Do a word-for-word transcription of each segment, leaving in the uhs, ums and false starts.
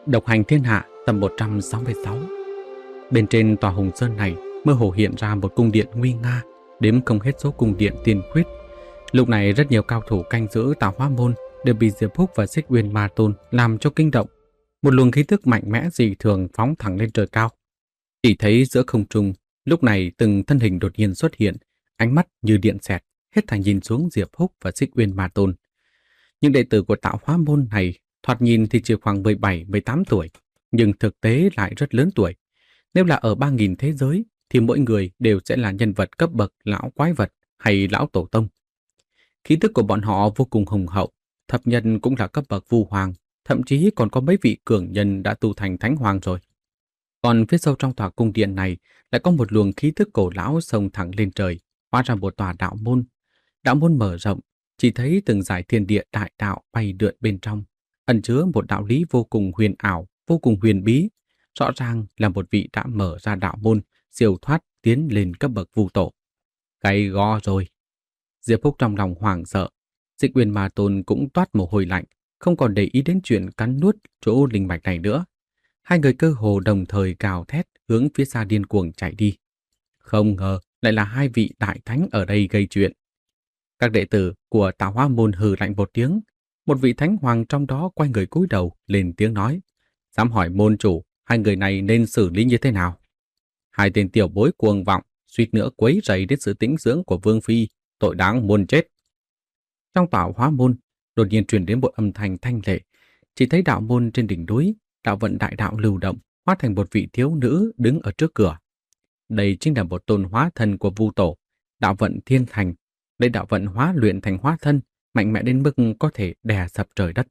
Độc hành thiên hạ tập một trăm sáu mươi sáu. Bên trên tòa Hùng Sơn này mơ hồ hiện ra một cung điện nguy nga, đếm không hết số cung điện tiên quyết. Lúc này rất nhiều cao thủ canh giữ Tạo Hóa Môn đều bị Diệp Húc và Xích Uyên Ma Tôn làm cho kinh động. Một luồng khí tức mạnh mẽ dị thường phóng thẳng lên trời cao. Chỉ thấy giữa không trung, lúc này từng thân hình đột nhiên xuất hiện, ánh mắt như điện xẹt, hết thảy nhìn xuống Diệp Húc và Xích Uyên Ma Tôn. Những đệ tử của Tạo Hóa Môn này thoạt nhìn thì chỉ khoảng mười bảy mười tám tuổi, nhưng thực tế lại rất lớn tuổi. Nếu là ở ba nghìn thế giới thì mỗi người đều sẽ là nhân vật cấp bậc lão quái vật hay lão tổ tông. Khí tức của bọn họ vô cùng hùng hậu, thập nhân cũng là cấp bậc vu hoàng, thậm chí còn có mấy vị cường nhân đã tu thành thánh hoàng rồi. Còn phía sâu trong tòa cung điện này lại có một luồng khí tức cổ lão xông thẳng lên trời, hóa ra một tòa đạo môn. Đạo môn mở rộng, chỉ thấy từng dải thiên địa đại đạo bay lượn bên trong, ẩn chứa một đạo lý vô cùng huyền ảo, vô cùng huyền bí. Rõ ràng là một vị đã mở ra đạo môn, siêu thoát tiến lên cấp bậc vu tổ. Cái go rồi. Diệp Húc trong lòng hoảng sợ, Xích Uyên Ma Tôn cũng toát mồ hôi lạnh, không còn để ý đến chuyện cắn nuốt chỗ linh mạch này nữa. Hai người cơ hồ đồng thời gào thét hướng phía xa điên cuồng chạy đi. Không ngờ lại là hai vị đại thánh ở đây gây chuyện. Các đệ tử của Tạo Hóa Môn hừ lạnh một tiếng. Một vị thánh hoàng trong đó quay người cúi đầu lên tiếng nói: dám hỏi môn chủ, hai người này nên xử lý như thế nào? Hai tên tiểu bối cuồng vọng, suýt nữa quấy rầy đến sự tĩnh dưỡng của Vương Phi, tội đáng muôn chết. Trong Tạo Hóa Môn đột nhiên truyền đến một âm thanh thanh lệ. Chỉ thấy đạo môn trên đỉnh núi, đạo vận đại đạo lưu động, hóa thành một vị thiếu nữ đứng ở trước cửa. Đây chính là một tôn hóa thân của Vu Tổ, đạo vận thiên thành. Đây đạo vận hóa luyện thành hóa thân, mạnh mẽ đến mức có thể đè sập trời đất.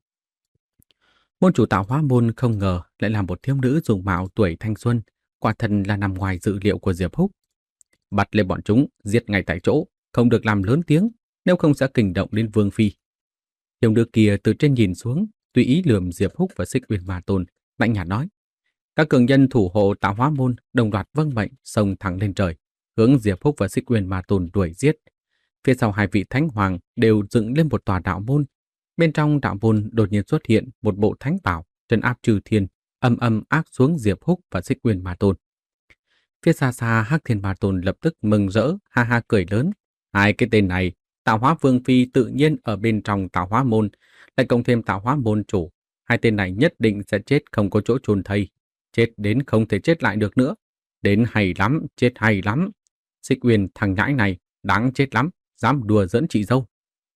Môn chủ Tạo Hóa Môn không ngờ lại là một thiếu nữ dùng mạo tuổi thanh xuân, quả thật là nằm ngoài dự liệu của Diệp Húc. Bắt lên bọn chúng, giết ngay tại chỗ, không được làm lớn tiếng, nếu không sẽ kinh động đến Vương Phi. Thiếu nữ kia từ trên nhìn xuống, tùy ý lườm Diệp Húc và Xích Uyên Ma Tôn, lạnh nhạt nói: các cường nhân thủ hộ Tạo Hóa Môn đồng loạt vâng mệnh, xông thẳng lên trời, hướng Diệp Húc và Xích Uyên Ma Tôn đuổi giết. Phía sau hai vị thánh hoàng đều dựng lên một tòa đạo môn. Bên trong đạo môn đột nhiên xuất hiện một bộ thánh bảo, trấn áp trừ thiên, âm âm ác xuống Diệp Húc và Xích Uyên Ma Tôn. Phía xa xa Hắc Thiên Ma Tôn lập tức mừng rỡ, ha ha cười lớn: hai cái tên này, Tạo Hóa Vương Phi tự nhiên ở bên trong Tạo Hóa Môn, lại cộng thêm Tạo Hóa Môn chủ, hai tên này nhất định sẽ chết không có chỗ chôn thây, chết đến không thể chết lại được nữa. Đến hay lắm, chết hay lắm. Xích Uyên thằng nhãi này đáng chết lắm, dám đùa giỡn chị dâu.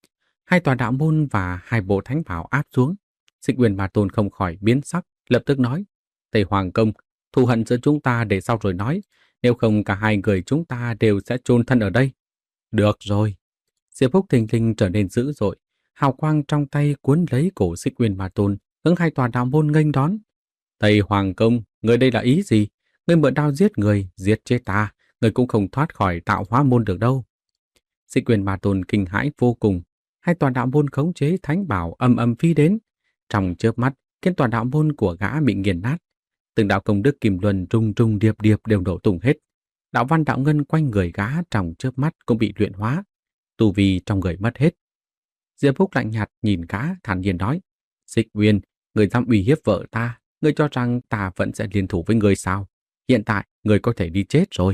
Hai tòa đạo môn và hai bộ thánh bảo áp xuống. Xích Uyên Ma Tôn không khỏi biến sắc, lập tức nói: Tây Hoàng Công, thù hận giữa chúng ta để sau rồi nói, nếu không cả hai người chúng ta đều sẽ chôn thân ở đây. Được rồi. Diệp Húc thình lình trở nên dữ dội, hào quang trong tay cuốn lấy cổ Xích Uyên Ma Tôn, hướng hai tòa đạo môn nghênh đón. Tây Hoàng Công, người đây là ý gì? Người mượn đao giết người, giết chết ta, người cũng không thoát khỏi Tạo Hóa Môn được đâu. Xích Uyên Ma Tôn kinh hãi vô cùng. Hai tòa đạo môn khống chế thánh bảo âm âm phi đến, trong chớp mắt khiến tòa đạo môn của gã bị nghiền nát. Từng đạo công đức kim luân trung trung điệp điệp đều nổ tung hết. Đạo văn đạo ngân quanh người gã trong chớp mắt cũng bị luyện hóa, tu vi trong người mất hết. Diệp Húc lạnh nhạt nhìn gã, thản nhiên nói: Xích Uyên, người dám uy hiếp vợ ta, người cho rằng ta vẫn sẽ liên thủ với người sao? Hiện tại người có thể đi chết rồi.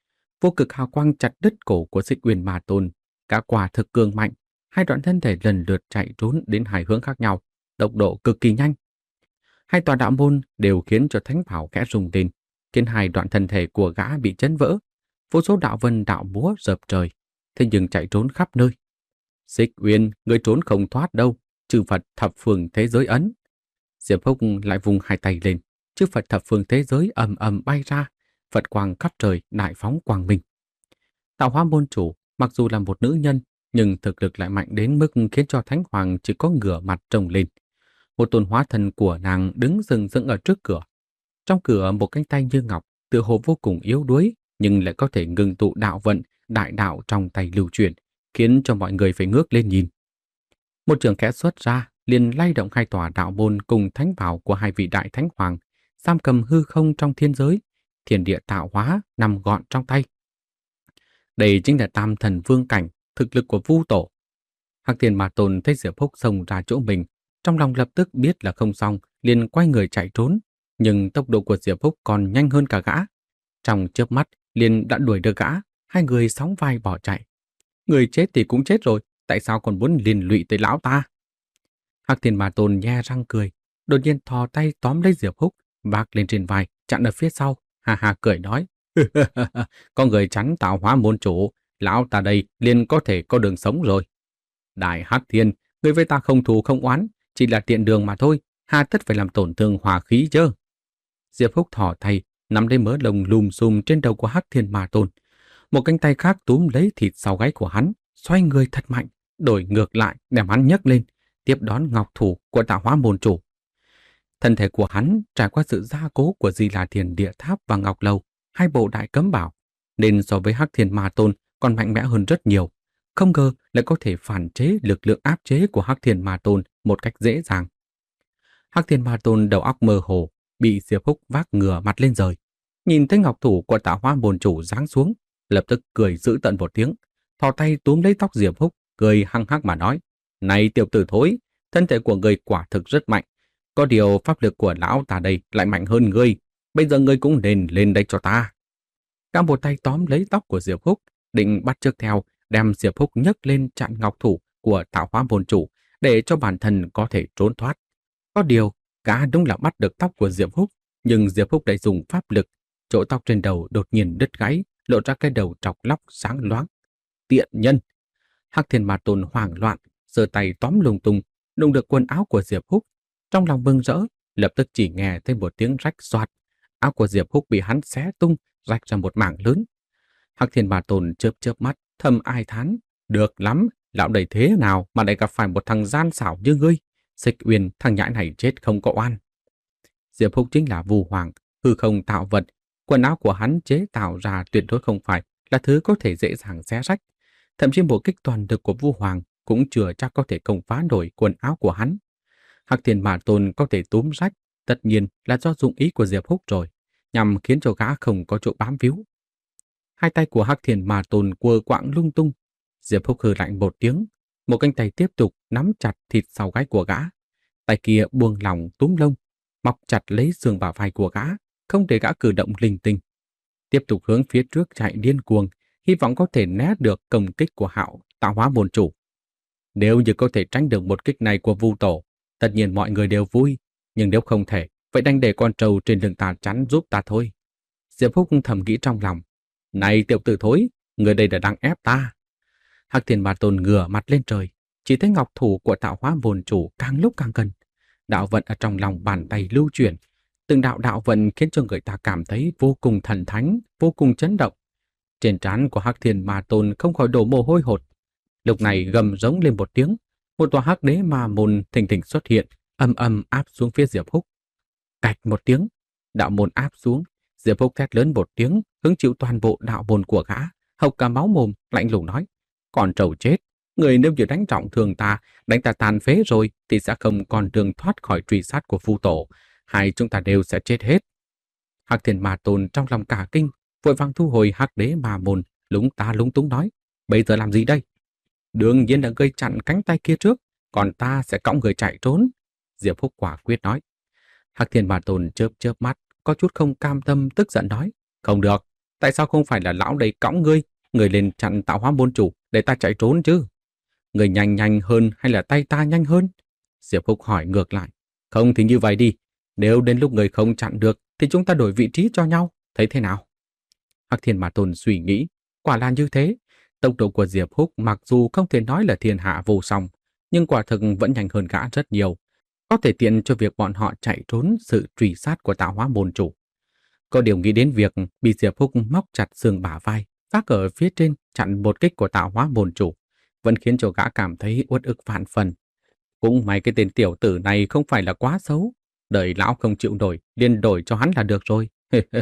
Vô cực hào quang chặt đứt cổ của Xích Uyên Ma Tôn, cả quả thực cường mạnh, hai đoạn thân thể lần lượt chạy trốn đến hai hướng khác nhau, tốc độ cực kỳ nhanh. Hai tòa đạo môn đều khiến cho thánh bảo khẽ rung lên, khiến hai đoạn thân thể của gã bị chấn vỡ. Vô số đạo vân đạo múa dập trời, thế nhưng chạy trốn khắp nơi. Xích Uyên, người trốn không thoát đâu, chư Phật thập phương thế giới ấn. Diệp Húc lại vùng hai tay lên, chư Phật thập phương thế giới ầm ầm bay ra, Phật quang khắp trời đại phóng quang minh. Tạo Hóa Môn chủ mặc dù là một nữ nhân, nhưng thực lực lại mạnh đến mức khiến cho thánh hoàng chỉ có ngửa mặt trông lên. Một tôn hóa thân của nàng đứng sừng sững ở trước cửa. Trong cửa một cánh tay như ngọc, tựa hồ vô cùng yếu đuối, nhưng lại có thể ngừng tụ đạo vận, đại đạo trong tay lưu chuyển, khiến cho mọi người phải ngước lên nhìn. Một trường khẽ xuất ra, liền lay động hai tòa đạo môn cùng thánh bảo của hai vị đại thánh hoàng, giam cầm hư không trong thiên giới, thiên địa tạo hóa nằm gọn trong tay. Đây chính là tam thần vương cảnh, thực lực của Vu Tổ. Hắc Thiên Ma Tôn thấy Diệp Húc xông ra chỗ mình, trong lòng lập tức biết là không xong, liền quay người chạy trốn, nhưng tốc độ của Diệp Húc còn nhanh hơn cả gã. Trong chớp mắt liền đã đuổi được gã, hai người sóng vai bỏ chạy. Người chết thì cũng chết rồi, tại sao còn muốn liên lụy tới lão ta? Hắc Thiên Ma Tôn nhe răng cười, đột nhiên thò tay tóm lấy Diệp Húc, vác lên trên vai, chặn ở phía sau, ha ha cười nói: có người chắn tạo hóa môn chủ, lão ta đây liền có thể có đường sống rồi. Đại Hắc Thiên, người với ta không thù không oán, chỉ là tiện đường mà thôi, hà tất phải làm tổn thương hòa khí chứ? Diệp Húc thò tay nắm lấy mớ lông lùm xùm trên đầu của Hắc Thiên Ma Tôn, một cánh tay khác túm lấy thịt sau gáy của hắn, xoay người thật mạnh, đổi ngược lại đem hắn nhấc lên, tiếp đón ngọc thủ của tạo hóa môn chủ. Thân thể của hắn trải qua sự gia cố của Di La Thiền Địa Tháp và Ngọc Lâu, hai bộ đại cấm bảo, nên so với Hắc Thiên Ma Tôn còn mạnh mẽ hơn rất nhiều. Không ngờ lại có thể phản chế lực lượng áp chế của Hắc Thiên Ma Tôn một cách dễ dàng. Hắc Thiên Ma Tôn đầu óc mơ hồ, bị Diệp Húc vác ngửa mặt lên rời. Nhìn thấy ngọc thủ của tạo hóa môn chủ giáng xuống, lập tức cười dữ tợn một tiếng, thò tay túm lấy tóc Diệp Húc, cười hăng hắc mà nói: "Này tiểu tử thối, thân thể của ngươi quả thực rất mạnh. Có điều pháp lực của lão ta đây lại mạnh hơn ngươi. Bây giờ ngươi cũng nên lên đây cho ta." Cả một tay tóm lấy tóc của Diệp Húc, định bắt chước theo, đem Diệp Húc nhấc lên chặn ngọc thủ của tạo hóa môn chủ để cho bản thân có thể trốn thoát. Có điều, gã đúng là bắt được tóc của Diệp Húc, nhưng Diệp Húc lại dùng pháp lực, chỗ tóc trên đầu đột nhiên đứt gãy, lộ ra cái đầu trọc lóc sáng loáng. Tiện nhân! Hắc Thiên Ma Tôn hoảng loạn, giơ tay tóm lung tung, đụng được quần áo của Diệp Húc. Trong lòng mừng rỡ, lập tức chỉ nghe thấy một tiếng rách xoạt, áo của Diệp Húc bị hắn xé tung, rách ra một mảng lớn. Hắc Thiên Ma Tôn chớp chớp mắt, thầm ai thán: "Được lắm, lão đầy thế nào mà lại gặp phải một thằng gian xảo như ngươi? Xích Uyên, thằng nhãi này chết không có oan." Diệp Húc chính là Vu Hoàng, hư không tạo vật, quần áo của hắn chế tạo ra tuyệt đối không phải là thứ có thể dễ dàng xé rách. Thậm chí một kích toàn lực của Vu Hoàng cũng chưa chắc có thể công phá nổi quần áo của hắn. Hắc Thiên Ma Tôn có thể túm rách, tất nhiên là do dụng ý của Diệp Húc rồi, nhằm khiến cho gã không có chỗ bám víu. Hai tay của Hắc Thiên Ma Tôn quơ quạng lung tung. Diệp Húc hừ lạnh một tiếng, một cánh tay tiếp tục nắm chặt thịt sau gáy của gã, tay kia buông lỏng túm lông, mọc chặt lấy xương bả vai của gã, không để gã cử động linh tinh. Tiếp tục hướng phía trước chạy điên cuồng, hy vọng có thể né được công kích của Hạo tạo hóa môn chủ. Nếu như có thể tránh được một kích này của Vu Tổ, tất nhiên mọi người đều vui, nhưng nếu không thể, vậy đành để con trâu trên lưng ta chắn giúp ta thôi. Diệp Húc thầm nghĩ trong lòng: "Này tiểu tử thối, người đây là đang ép ta." Hắc Thiên Ma Tôn ngửa mặt lên trời, chỉ thấy ngọc thủ của tạo hóa môn chủ càng lúc càng gần. Đạo vận ở trong lòng bàn tay lưu chuyển, từng đạo đạo vận khiến cho người ta cảm thấy vô cùng thần thánh, vô cùng chấn động. Trên trán của Hắc Thiên Ma Tôn không khỏi đổ mồ hôi hột. Lúc này gầm rống lên một tiếng, một tòa hắc đế ma môn thình thình xuất hiện, âm âm áp xuống phía Diệp Húc. Cạch một tiếng, đạo môn áp xuống, Diệp Húc thét lớn một tiếng, hứng chịu toàn bộ đạo môn của gã, hộc cả máu mồm, lạnh lùng nói: "Còn trâu chết, người nếu như đánh trọng thương ta, đánh ta tàn phế rồi thì sẽ không còn đường thoát khỏi truy sát của Vu Tổ, hai chúng ta đều sẽ chết hết." Hắc Thiên Ma Tôn trong lòng cả kinh, vội vàng thu hồi hắc đế ma môn, lúng ta lúng túng nói: "Bây giờ làm gì đây?" "Đương nhiên là gây chặn cánh tay kia trước, còn ta sẽ cõng người chạy trốn." Diệp Húc quả quyết nói. Hắc Thiên Ma Tôn chớp chớp mắt, có chút không cam tâm, tức giận nói: "Không được, tại sao không phải là lão đây cõng ngươi, người lên chặn tạo hóa môn chủ để ta chạy trốn chứ? Người nhanh nhanh hơn hay là tay ta nhanh hơn?" Diệp Húc hỏi ngược lại. "Không thì như vậy đi, nếu đến lúc người không chặn được thì chúng ta đổi vị trí cho nhau, thấy thế nào?" Hắc Thiên Ma Tôn suy nghĩ, quả là như thế. Tốc độ của Diệp Húc mặc dù không thể nói là thiên hạ vô song, nhưng quả thực vẫn nhanh hơn gã rất nhiều, có thể tiện cho việc bọn họ chạy trốn sự truy sát của tạo hóa môn chủ. Có điều nghĩ đến việc bị Diệp Húc móc chặt xương bả vai, vác ở phía trên chặn một kích của tạo hóa môn chủ, vẫn khiến cho gã cảm thấy uất ức vạn phần. Cũng may cái tên tiểu tử này không phải là quá xấu, đợi lão không chịu nổi, liền đổi cho hắn là được rồi.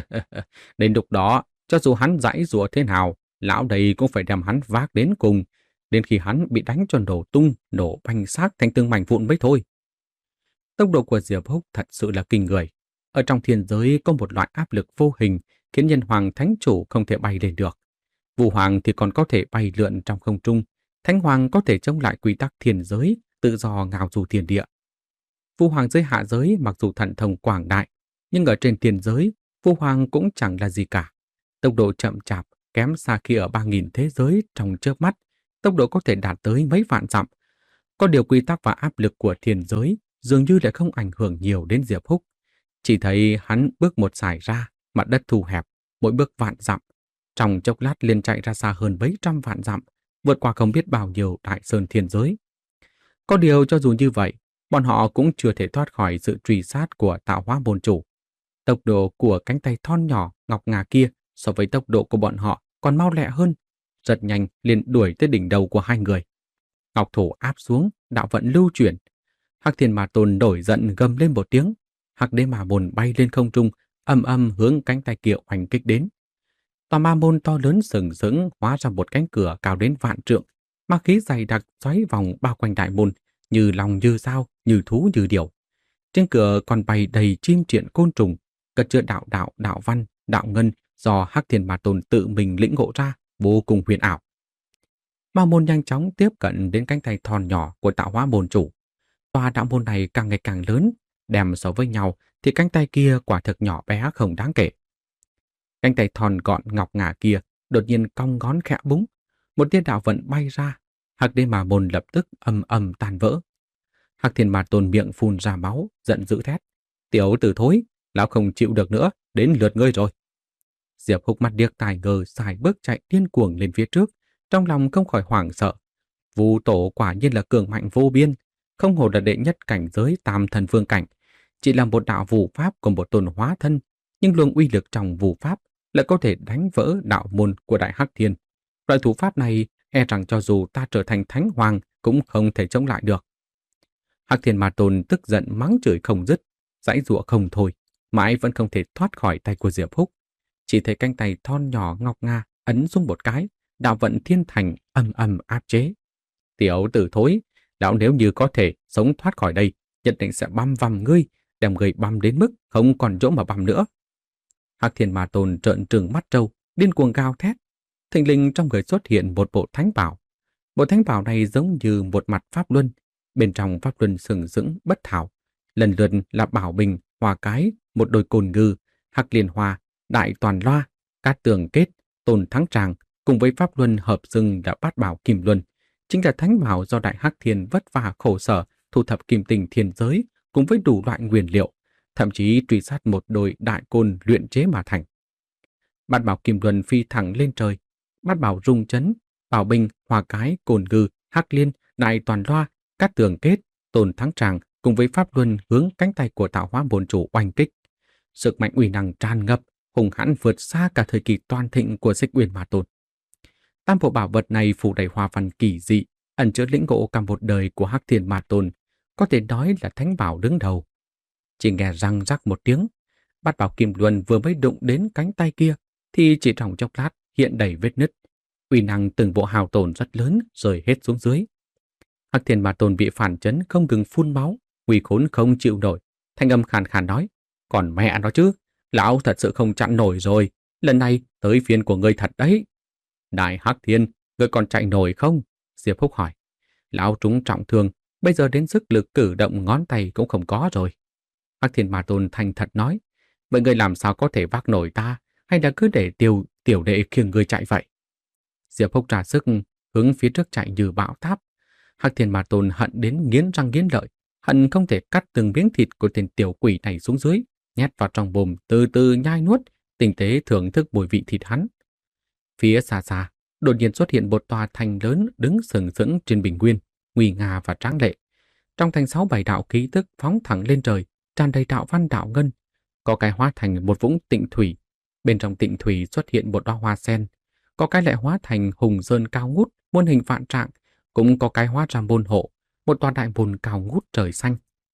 Đến lúc đó, cho dù hắn giãy giụa thế nào, lão đây cũng phải đem hắn vác đến cùng, đến khi hắn bị đánh cho nổ tung, nổ banh xác thành từng mảnh vụn mới thôi. Tốc độ của Diệp Húc thật sự là kinh người. Ở trong thiên giới có một loại áp lực vô hình khiến nhân hoàng thánh chủ không thể bay lên được. Vũ hoàng thì còn có thể bay lượn trong không trung, thánh hoàng có thể chống lại quy tắc thiên giới, tự do ngao du thiên địa. Phu hoàng dưới hạ giới mặc dù thần thông quảng đại, nhưng ở trên tiền giới, Phu hoàng cũng chẳng là gì cả. Tốc độ chậm chạp, kém xa khi ở ba nghìn thế giới trong chớp mắt, tốc độ có thể đạt tới mấy vạn dặm. Có điều quy tắc và áp lực của thiên giới dường như lại không ảnh hưởng nhiều đến Diệp Húc. Chỉ thấy hắn bước một sải ra, mặt đất thu hẹp, mỗi bước vạn dặm. Trong chốc lát liền chạy ra xa hơn mấy trăm vạn dặm, vượt qua không biết bao nhiêu đại sơn thiên giới. Có điều cho dù như vậy, bọn họ cũng chưa thể thoát khỏi sự truy sát của Tạo Hóa môn chủ. Tốc độ của cánh tay thon nhỏ ngọc ngà kia so với tốc độ của bọn họ còn mau lẹ hơn. Rất nhanh liền đuổi tới đỉnh đầu của hai người. Ngọc thủ áp xuống, đạo vận lưu chuyển. Hắc Thiên Ma Tôn nổi giận gầm lên một tiếng. Hắc Đế Ma Môn bay lên không trung, âm âm hướng cánh tay kia hoành kích đến. Tòa ma môn to lớn sừng sững hóa ra một cánh cửa cao đến vạn trượng, ma khí dày đặc xoáy vòng bao quanh đại môn, như lòng như dao, như thú như điểu. Trên cửa còn bày đầy chim triện côn trùng, cất chứa đạo đạo đạo văn, đạo ngân do Hắc Thiên Ma Tôn tự mình lĩnh ngộ ra, vô cùng huyền ảo. Ma môn nhanh chóng tiếp cận đến cánh tay thon nhỏ của Tạo Hóa môn chủ. Tòa đạo môn này càng ngày càng lớn, đem so với nhau thì cánh tay kia quả thực nhỏ bé không đáng kể. Cánh tay thon gọn ngọc ngà kia đột nhiên cong ngón khẽ búng, một tia đạo vận bay ra, Hắc Đế Ma Môn lập tức ầm ầm tan vỡ. Hắc Thiên Ma Tôn miệng phun ra máu, giận dữ thét: "Tiểu tử thối, lão không chịu được nữa, đến lượt ngươi rồi." Diệp Húc mắt điếc tai ngơ xài bước chạy điên cuồng lên phía trước, trong lòng không khỏi hoảng sợ. Vu tổ quả nhiên là cường mạnh vô biên, không hổ là đệ nhất cảnh giới tam thần vương cảnh, chỉ là một đạo vũ pháp của một tôn hóa thân, nhưng luồng uy lực trong vũ pháp lại có thể đánh vỡ đạo môn của Đại Hắc Thiên. Loại thủ pháp này e rằng cho dù ta trở thành thánh hoàng cũng không thể chống lại được. Hắc Thiên Ma Tôn tức giận mắng chửi không dứt, giãy giụa không thôi, mãi vẫn không thể thoát khỏi tay của Diệp Húc. Chỉ thấy cánh tay thon nhỏ ngọc nga ấn xuống một cái, đạo vận thiên thành âm âm áp chế. "Tiểu tử thối, lão nếu như có thể sống thoát khỏi đây, nhất định sẽ băm vằm ngươi, đem người băm đến mức không còn chỗ mà băm nữa." Hắc Thiên Ma Tôn trợn trừng mắt trâu, điên cuồng gào thét. Thình lình trong người xuất hiện một bộ thánh bảo. Bộ thánh bảo này giống như một mặt pháp luân, bên trong pháp luân sừng sững bất thảo, lần lượt là bảo bình, hoa cái, một đôi côn ngư, hắc liên hoa, đại toàn loa, cát tường kết, tôn thắng tràng, cùng với pháp luân hợp xưng đã bát bảo kim luân, chính là thánh bảo do Đại Hắc Thiên vất vả khổ sở thu thập kim tinh thiên giới cùng với đủ loại nguyên liệu, thậm chí truy sát một đôi đại côn luyện chế mà thành. Bát bảo kim luân phi thẳng lên trời, bát bảo rung chấn, bảo bình, hoa cái, côn ngư, hắc liên, đại toàn loa, cát tường kết, tôn thắng tràng cùng với pháp luân hướng cánh tay của Tạo Hóa môn chủ oanh kích. Sức mạnh uy năng tràn ngập, hùng hãn vượt xa cả thời kỳ toàn thịnh của Xích Uyên Ma Tôn. Tam bộ bảo vật này phủ đầy hoa văn kỳ dị, ẩn chứa lĩnh ngộ cả một đời của Hắc Thiên Ma Tôn, có thể nói là thánh bảo đứng đầu. Chỉ nghe răng rắc một tiếng, bát bảo kim luân vừa mới đụng đến cánh tay kia, thì chỉ trong chốc lát hiện đầy vết nứt, uy năng từng bộ hào tổn rất lớn rơi hết xuống dưới. Hắc Thiên Ma Tôn bị phản chấn không ngừng phun máu, uy khốn không chịu nổi, thanh âm khàn khàn nói: "Còn mẹ nó chứ, lão thật sự không chặn nổi rồi, lần này tới phiên của ngươi thật đấy." "Đại Hắc Thiên, ngươi còn chạy nổi không?" Diệp Húc hỏi. "Lão trúng trọng thương, bây giờ đến sức lực cử động ngón tay cũng không có rồi." Hắc Thiên Ma Tôn thành thật nói: "Vậy ngươi làm sao có thể vác nổi ta, hay là cứ để tiểu tiểu đệ khiêng ngươi chạy vậy?" Diệp Húc ra sức hướng phía trước chạy như bão táp. Hắc Thiên Ma Tôn hận đến nghiến răng nghiến lợi, hận không thể cắt từng miếng thịt của tên tiểu quỷ này xuống dưới, nhét vào trong mồm từ từ nhai nuốt, tinh tế thưởng thức mùi vị thịt hắn. Phía xa xa, đột nhiên xuất hiện một tòa thành lớn đứng sừng sững trên bình nguyên, nguy nga và tráng lệ. Trong thành sáu bảy đạo khí tức phóng thẳng lên trời, tràn đầy đạo văn đạo ngân, có cái hóa thành một vũng tịnh thủy, bên trong tịnh thủy xuất hiện một đóa hoa sen, có cái lại hóa thành hùng sơn cao ngút, muôn hình vạn trạng, cũng có cái hóa ra môn hộ, một tòa đại môn cao ngút trời xanh.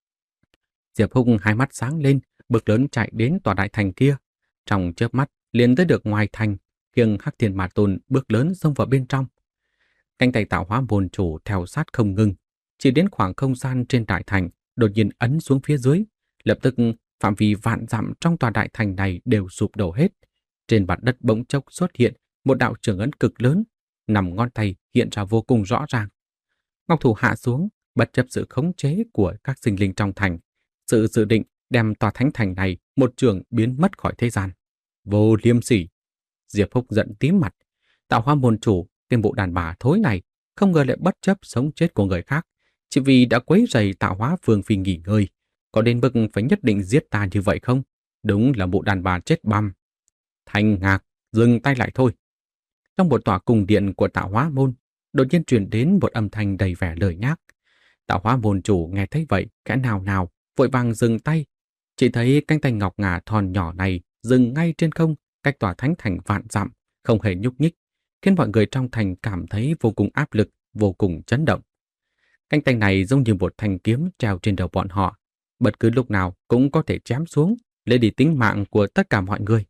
Diệp Húc hai mắt sáng lên, bước lớn chạy đến tòa đại thành kia, trong chớp mắt liền tới được ngoài thành, khiêng Hắc Thiên Ma Tôn bước lớn xông vào bên trong. Cánh tay Tạo Hóa môn chủ theo sát không ngừng, chỉ đến khoảng không gian trên đại thành, đột nhiên ấn xuống phía dưới, lập tức phạm vi vạn dặm trong tòa đại thành này đều sụp đổ hết. Trên mặt đất bỗng chốc xuất hiện một đạo trường ấn cực lớn, nằm ngón tay hiện ra vô cùng rõ ràng. Ngọc thủ hạ xuống, bất chấp sự khống chế của các sinh linh trong thành, sự dự định đem tòa thánh thành này một trường biến mất khỏi thế gian. Vô liêm sỉ! Diệp Húc giận tím mặt. Tạo Hóa môn chủ, tên bộ đàn bà thối này, không ngờ lại bất chấp sống chết của người khác, chỉ vì đã quấy rầy Tạo Hóa vương phi nghỉ ngơi. Có đến mức phải nhất định giết ta như vậy không? Đúng là bộ đàn bà chết băm. Thanh Ngạc, dừng tay lại thôi. Trong một tòa cung điện của Tạo Hóa môn, đột nhiên truyền đến một âm thanh đầy vẻ lời nhác. Tạo Hóa môn chủ nghe thấy vậy, kẽ nào nào, vội vàng dừng tay. Chỉ thấy cánh tay ngọc ngà thon nhỏ này dừng ngay trên không, cách tòa thánh thành vạn dặm, không hề nhúc nhích, khiến mọi người trong thành cảm thấy vô cùng áp lực, vô cùng chấn động. Cánh tay này giống như một thanh kiếm treo trên đầu bọn họ, bất cứ lúc nào cũng có thể chém xuống, lấy đi tính mạng của tất cả mọi người.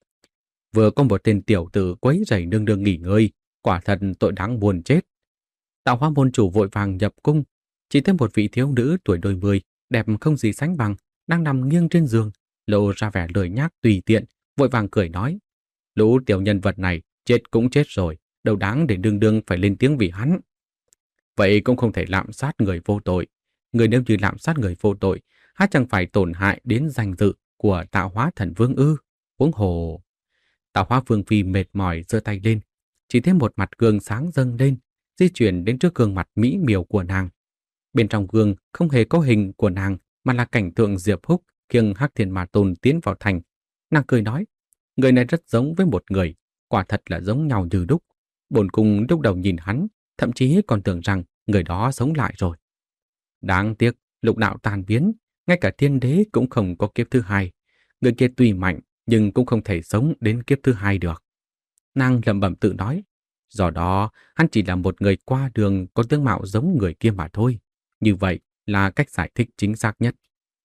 Vừa có một tên tiểu tử quấy rầy nương nương nghỉ ngơi, quả thật tội đáng buồn chết. Tạo Hóa môn chủ vội vàng nhập cung, chỉ thấy một vị thiếu nữ tuổi đôi mươi, đẹp không gì sánh bằng, đang nằm nghiêng trên giường, lộ ra vẻ lười nhác tùy tiện, vội vàng cười nói: lũ tiểu nhân vật này chết cũng chết rồi, đâu đáng để đương đương phải lên tiếng vì hắn. Vậy cũng không thể lạm sát người vô tội. Người nếu như lạm sát người vô tội, há chẳng phải tổn hại đến danh dự của Tạo Hóa thần vương ư? Huống hồ. Tạo Hóa vương phi mệt mỏi giơ tay lên, chỉ thấy một mặt gương sáng dâng lên, di chuyển đến trước gương mặt mỹ miều của nàng. Bên trong gương không hề có hình của nàng, mà là cảnh tượng Diệp Húc khiêng Hắc Thiên Ma Tôn tiến vào thành. Nàng cười nói: người này rất giống với một người, quả thật là giống nhau như đúc. Bổn cung lúc đầu nhìn hắn, thậm chí còn tưởng rằng người đó sống lại rồi. Đáng tiếc, lục đạo tan biến, ngay cả thiên đế cũng không có kiếp thứ hai. Người kia tuy mạnh, nhưng cũng không thể sống đến kiếp thứ hai được. Nàng lẩm bẩm tự nói, do đó hắn chỉ là một người qua đường có tướng mạo giống người kia mà thôi. Như vậy là cách giải thích chính xác nhất.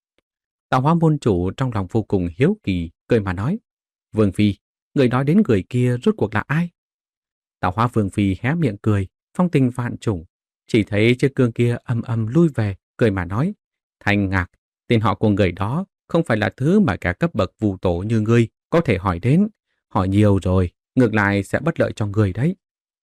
Tạo Hóa môn chủ trong lòng vô cùng hiếu kỳ, cười mà nói: Vương phi, người nói đến người kia rốt cuộc là ai? Tạo Hóa vương phi hé miệng cười, phong tình vạn trùng, chỉ thấy chiếc gương kia âm âm lui về, cười mà nói: Thanh Ngạc, tên họ của người đó không phải là thứ mà cả cấp bậc vu tổ như ngươi có thể hỏi đến. Hỏi nhiều rồi, ngược lại sẽ bất lợi cho người đấy.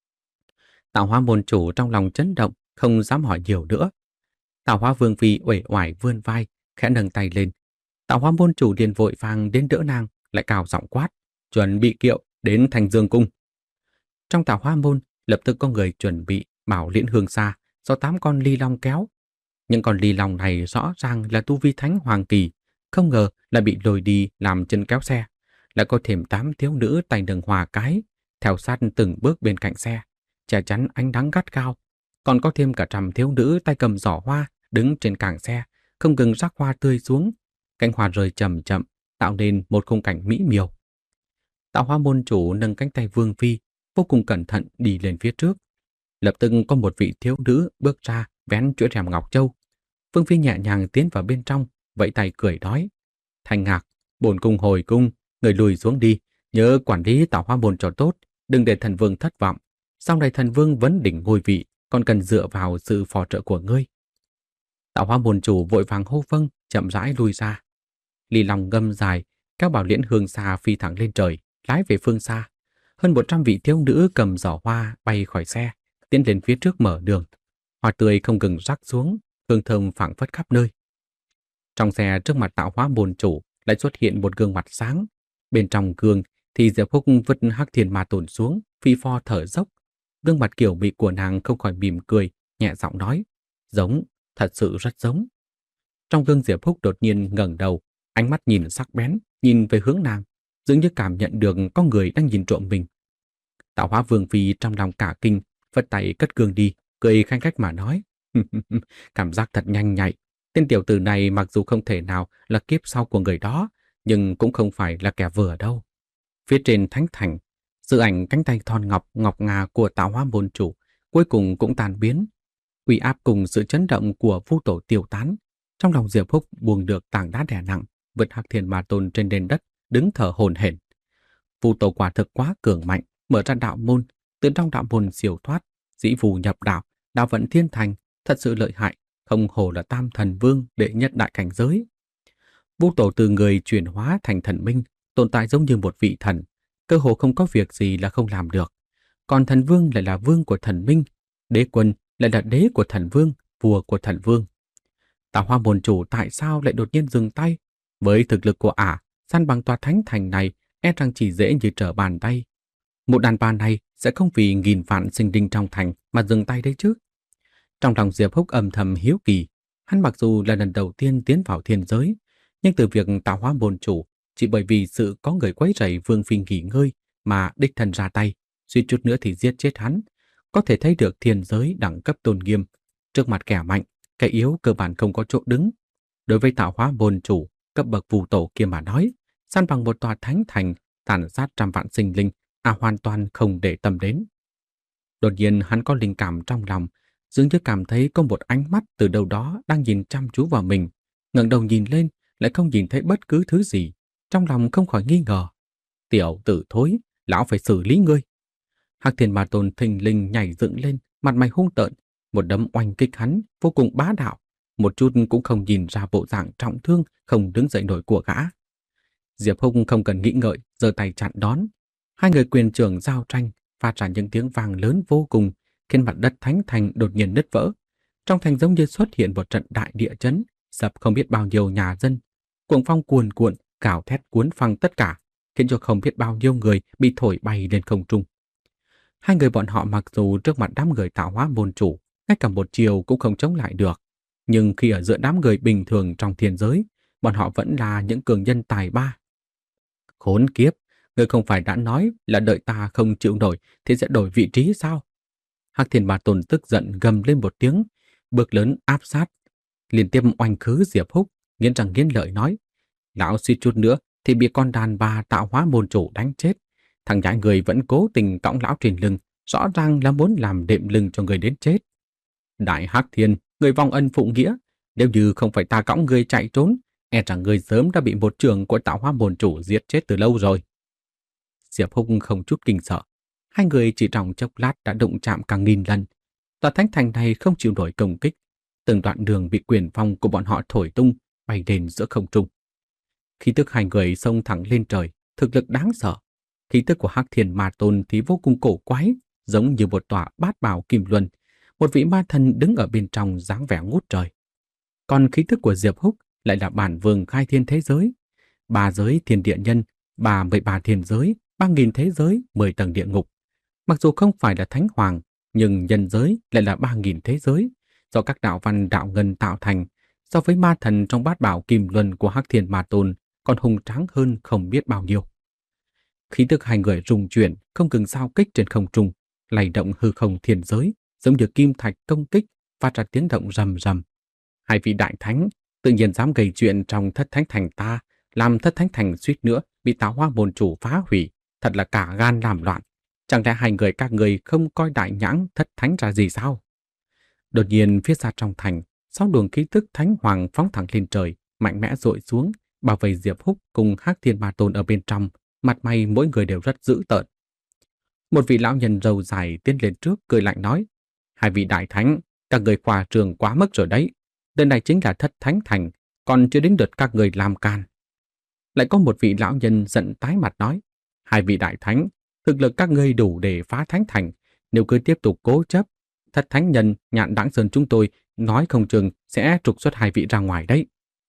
Tạo Hóa môn chủ trong lòng chấn động, không dám hỏi nhiều nữa. Tạo Hóa vương phi uể oải vươn vai, khẽ nâng tay lên. Tạo Hóa môn chủ liền vội vàng đến đỡ nàng, lại cào giọng quát: chuẩn bị kiệu đến Thành Dương cung. Trong Tạo Hóa môn lập tức có người chuẩn bị bảo liễn hương xa do tám con ly long kéo. Những con ly long này rõ ràng là tu vi thánh hoàng kỳ, không ngờ lại bị lôi đi làm chân kéo xe. Lại có thêm tám thiếu nữ tay nâng hòa cái, theo sát từng bước bên cạnh xe, che chắn ánh nắng gắt gao. Còn có thêm cả trăm thiếu nữ tay cầm giỏ hoa đứng trên cảng xe, không ngừng rắc hoa tươi xuống. Cánh hoa rơi chậm chậm, tạo nên một khung cảnh mỹ miều. Tạo Hóa môn chủ nâng cánh tay vương phi, vô cùng cẩn thận đi lên phía trước. Lập tức có một vị thiếu nữ bước ra, vén chuỗi rèm ngọc châu. Vương phi nhẹ nhàng tiến vào bên trong, vẫy tay cười nói: Thanh Ngạc, bổn cung hồi cung, người lùi xuống đi, nhớ quản lý Tạo Hóa môn cho tốt, đừng để thần vương thất vọng. Sau này thần vương vấn đỉnh ngôi vị, còn cần dựa vào sự phò trợ của ngươi. Tạo Hóa môn chủ vội vàng hô vâng, chậm rãi lui ra. Ly long ngâm dài, kéo bảo liễn hương xa phi thẳng lên trời, lái về phương xa. Hơn một trăm vị thiếu nữ cầm giỏ hoa bay khỏi xe, tiến lên phía trước mở đường. Hoa tươi không ngừng rắc xuống, hương thơm phảng phất khắp nơi. Trong xe trước mặt Tạo Hóa môn chủ lại xuất hiện một gương mặt sáng. Bên trong gương thì Diệp Húc vứt Hắc Thiên Ma Tôn xuống, phi pho thở dốc. Gương mặt kiểu mị của nàng không khỏi mỉm cười, nhẹ giọng nói: giống, thật sự rất giống. Trong gương Diệp Húc đột nhiên ngẩng đầu, ánh mắt nhìn sắc bén, nhìn về hướng nàng, dường như cảm nhận được có người đang nhìn trộm mình. Tạo Hóa vương phi trong lòng cả kinh, vất tay cất gương đi, cười khanh khách mà nói: cảm giác thật nhanh nhạy. Tên tiểu tử này mặc dù không thể nào là kiếp sau của người đó, nhưng cũng không phải là kẻ vừa đâu. Phía trên thánh thành, sự ảnh cánh tay thon ngọc ngọc ngà của Tạo Hóa môn chủ cuối cùng cũng tan biến. Uy áp cùng sự chấn động của vu tổ tiêu tán. Trong lòng Diệp Húc buông được tảng đá đè nặng, vượt Hắc Thiên Ma Tôn trên nền đất, đứng thở hổn hển. Vu tổ quả thực quá cường mạnh, mở ra đạo môn, từ trong đạo môn siêu thoát, dĩ phù nhập đạo, đạo vận thiên thành, thật sự lợi hại, không hổ là tam thần vương đệ nhất đại cảnh giới. Vu tổ từ người chuyển hóa thành thần minh, tồn tại giống như một vị thần, cơ hồ không có việc gì là không làm được. Còn thần vương lại là vương của thần minh, đế quân lại là đế của thần vương, vua của thần vương. Tạo Hóa môn chủ tại sao lại đột nhiên dừng tay? Với thực lực của ả, săn bằng tòa thánh thành này e rằng chỉ dễ như trở bàn tay. Một đàn bà này sẽ không vì nghìn vạn sinh linh trong thành mà dừng tay đấy chứ. Trong lòng Diệp Húc âm thầm hiếu kỳ, hắn mặc dù là lần đầu tiên tiến vào thiên giới, nhưng từ việc tạo hóa môn chủ, chỉ bởi vì sự có người quấy rầy Vương Phi nghỉ ngơi mà đích thân ra tay, suýt chút nữa thì giết chết hắn, có thể thấy được thiên giới đẳng cấp tôn nghiêm. Trước mặt kẻ mạnh, kẻ yếu cơ bản không có chỗ đứng. Đối với tạo hóa môn chủ, cấp bậc phù tổ kia mà nói, săn bằng một tòa thánh thành, tàn sát trăm vạn sinh linh, à hoàn toàn không để tâm đến. Đột nhiên hắn có linh cảm trong lòng, dường như cảm thấy có một ánh mắt từ đâu đó đang nhìn chăm chú vào mình. Ngẩng đầu nhìn lên, lại không nhìn thấy bất cứ thứ gì. Trong lòng không khỏi nghi ngờ. Tiểu tử thối, lão phải xử lý ngươi. Hắc Thiên Ma Tôn thình lình nhảy dựng lên, mặt mày hung tợn, một đấm oanh kích hắn, vô cùng bá đạo, một chút cũng không nhìn ra bộ dạng trọng thương, không đứng dậy nổi của gã. Diệp Húc không cần nghĩ ngợi, giơ tay chặn đón. Hai người quyền trưởng giao tranh, phát ra những tiếng vang lớn vô cùng, khiến mặt đất thánh thành đột nhiên nứt vỡ. Trong thành giống như xuất hiện một trận đại địa chấn, sập không biết bao nhiêu nhà dân. Cuồng phong cuồn cuộn, cào thét cuốn phăng tất cả, khiến cho không biết bao nhiêu người bị thổi bay lên không trung. Hai người bọn họ mặc dù trước mặt đám người tạo hóa môn chủ, ngay cả một chiều cũng không chống lại được, nhưng khi ở giữa đám người bình thường trong thiên giới, bọn họ vẫn là những cường nhân tài ba. Khốn kiếp, ngươi không phải đã nói là đợi ta không chịu nổi thì sẽ đổi vị trí sao? Hắc Thiên Ma Tôn tức giận gầm lên một tiếng, bước lớn áp sát, liên tiếp oanh khứ Diệp Húc, nghiến răng nghiến lợi nói: lão suýt chút nữa thì bị con đàn bà tạo hóa môn chủ đánh chết. Thằng nhãi người vẫn cố tình cõng lão trên lưng, rõ ràng là muốn làm đệm lưng cho người đến chết. Đại Hắc Thiên, người vong ân phụ nghĩa, nếu như không phải ta cõng người chạy trốn, e rằng người sớm đã bị một trưởng của tạo hóa môn chủ giết chết từ lâu rồi. Diệp Húc không chút kinh sợ. Hai người chỉ trong chốc lát đã đụng chạm cả nghìn lần. Tòa thánh thành này không chịu nổi công kích. Từng đoạn đường bị quyền phong của bọn họ thổi tung, bay đến giữa không trung. Khí tức hai người xông thẳng lên trời, thực lực đáng sợ. Khí tức của Hắc Thiên Ma Tôn thì vô cùng cổ quái, giống như một tòa bát bảo kim luân, một vị ma thần đứng ở bên trong dáng vẻ ngút trời. Còn khí tức của Diệp Húc lại là bản vương khai thiên thế giới, ba giới thiên địa nhân, ba mươi ba thiên giới, ba nghìn thế giới, mười tầng địa ngục. Mặc dù không phải là thánh hoàng, nhưng nhân giới lại là ba nghìn thế giới, do các đạo văn đạo ngân tạo thành, so với ma thần trong bát bảo kim luân của Hắc Thiên Ma Tôn còn hùng tráng hơn không biết bao nhiêu. Khí tức hai người rung chuyển, không ngừng giao kích trên không trung, lay động hư không thiên giới, giống như kim thạch công kích, phát ra tiếng động rầm rầm. Hai vị đại thánh tự nhiên dám gây chuyện trong thất thánh thành ta, làm thất thánh thành suýt nữa bị tạo hóa môn chủ phá hủy, thật là cả gan làm loạn. Chẳng lẽ hai người các người không coi đại nhãn thất thánh ra gì sao? Đột nhiên phía xa trong thành, sáu luồng khí tức thánh hoàng phóng thẳng lên trời, mạnh mẽ dội xuống, bảo vệ Diệp Húc cùng Hắc Thiên Ma Tôn ở bên trong, mặt mày mỗi người đều rất dữ tợn. Một vị lão nhân râu dài tiến lên trước cười lạnh nói: hai vị đại thánh, các người khoa trương quá mức rồi đấy. Lần này chính là thất thánh thành, còn chưa đến lượt các người làm can. Lại có một vị lão nhân giận tái mặt nói: hai vị đại thánh, thực lực các ngươi đủ để phá thánh thành, nếu cứ tiếp tục cố chấp, thất thánh nhân Nhạn Đãng Sơn chúng tôi nói không chừng sẽ trục xuất hai vị ra ngoài đấy.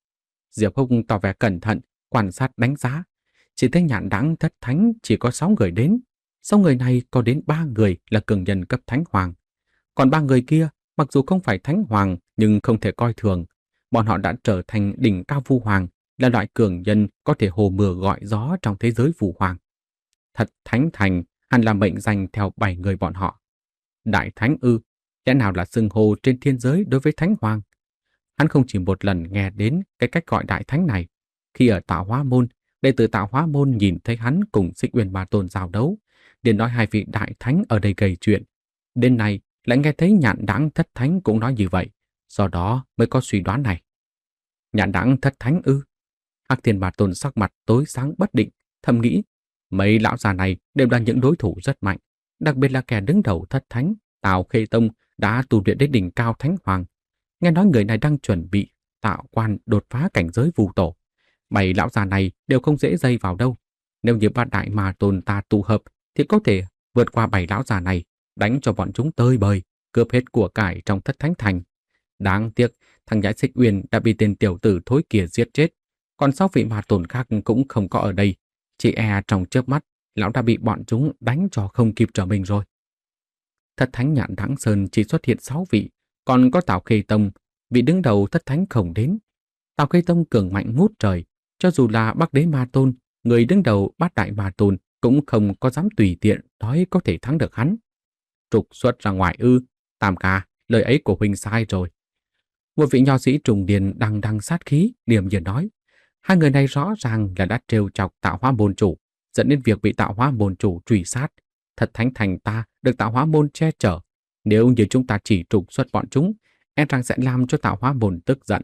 Diệp Húc tỏ vẻ cẩn thận, quan sát đánh giá, chỉ thấy Nhạn Đãng thất thánh chỉ có sáu người đến, sáu người này có đến ba người là cường nhân cấp thánh hoàng, còn ba người kia mặc dù không phải thánh hoàng nhưng không thể coi thường, bọn họ đã trở thành đỉnh cao vu hoàng, là loại cường nhân có thể hồ mưa gọi gió trong thế giới vu hoàng. Thật thánh thành hẳn là mệnh danh theo bảy người bọn họ. Đại thánh ư, lẽ nào là xưng hô trên thiên giới đối với thánh hoàng? Hắn không chỉ một lần nghe đến cái cách gọi đại thánh này. Khi ở Tạo Hóa Môn, đệ tử Tạo Hóa Môn nhìn thấy hắn cùng Xích Uyên Ma Tôn giao đấu, liền nói hai vị đại thánh ở đây gây chuyện. Đến nay lại nghe thấy Nhạn Đãng thất thánh cũng nói như vậy, do đó mới có suy đoán này. Nhạn Đãng thất thánh ư? Hắc Thiên Ma Tôn sắc mặt tối sáng bất định, thầm nghĩ mấy lão già này đều là những đối thủ rất mạnh, đặc biệt là kẻ đứng đầu thất thánh Tào Khê Tông đã tu luyện đến đỉnh cao thánh hoàng. Nghe nói người này đang chuẩn bị tạo quan đột phá cảnh giới vu tổ. Bảy lão già này đều không dễ dây vào đâu. Nếu như ba đại ma tôn ta tụ hợp thì có thể vượt qua bảy lão già này, đánh cho bọn chúng tơi bời, cướp hết của cải trong thất thánh thành. Đáng tiếc, Thằng nhãi Xích Uyên đã bị tên tiểu tử thối kia giết chết, còn sáu vị ma tôn khác cũng không có ở đây. Chỉ e trong chớp mắt, lão đã bị bọn chúng đánh cho không kịp trở mình rồi. Thất thánh Nhạn Đãng Sơn chỉ xuất hiện sáu vị, còn có Tào Khê Tông, vị đứng đầu thất thánh không đến. Tào Khê Tông cường mạnh ngút trời, cho dù là Bắc Đế Ma Tôn, người đứng đầu Bát Đại Ma Tôn cũng không có dám tùy tiện nói có thể thắng được hắn. Trục xuất ra ngoài ư? Tam ca, lời ấy của huynh sai rồi. Một vị nho sĩ trùng điền đằng đằng sát khí, điềm nhiên nói. Hai người này rõ ràng là đã trêu chọc Tạo Hóa môn chủ, dẫn đến việc bị Tạo Hóa môn chủ truy sát. Thật thánh thành ta được Tạo Hóa môn che chở. Nếu như chúng ta chỉ trục xuất bọn chúng, e rằng sẽ làm cho Tạo Hóa môn tức giận.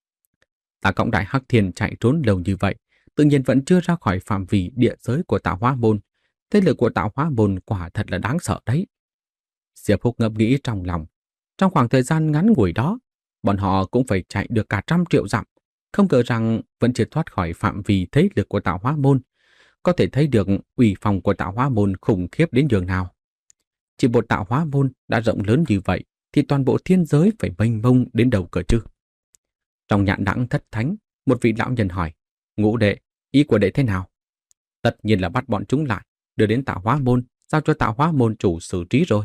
Ta cộng đại Hắc Thiên chạy trốn lâu như vậy, tự nhiên vẫn chưa ra khỏi phạm vi địa giới của Tạo Hóa môn. Thế lực của Tạo Hóa môn quả thật là đáng sợ đấy. Diệp Húc ngẫm nghĩ trong lòng. Trong khoảng thời gian ngắn ngủi đó, bọn họ cũng phải chạy được cả trăm triệu dặm, không ngờ rằng vẫn chưa thoát khỏi phạm vi thế lực của Tạo Hóa môn. Có thể thấy được uy phong của Tạo Hóa môn khủng khiếp đến nhường nào. Chỉ một Tạo Hóa môn đã rộng lớn như vậy, thì toàn bộ thiên giới phải mênh mông đến đầu cỡ chứ. Trong Nhạn Đãng Thất Thánh, một vị lão nhân hỏi, Ngũ đệ, ý của đệ thế nào? Tất nhiên là bắt bọn chúng lại, đưa đến Tạo Hóa môn, giao cho Tạo Hóa môn chủ xử trí rồi.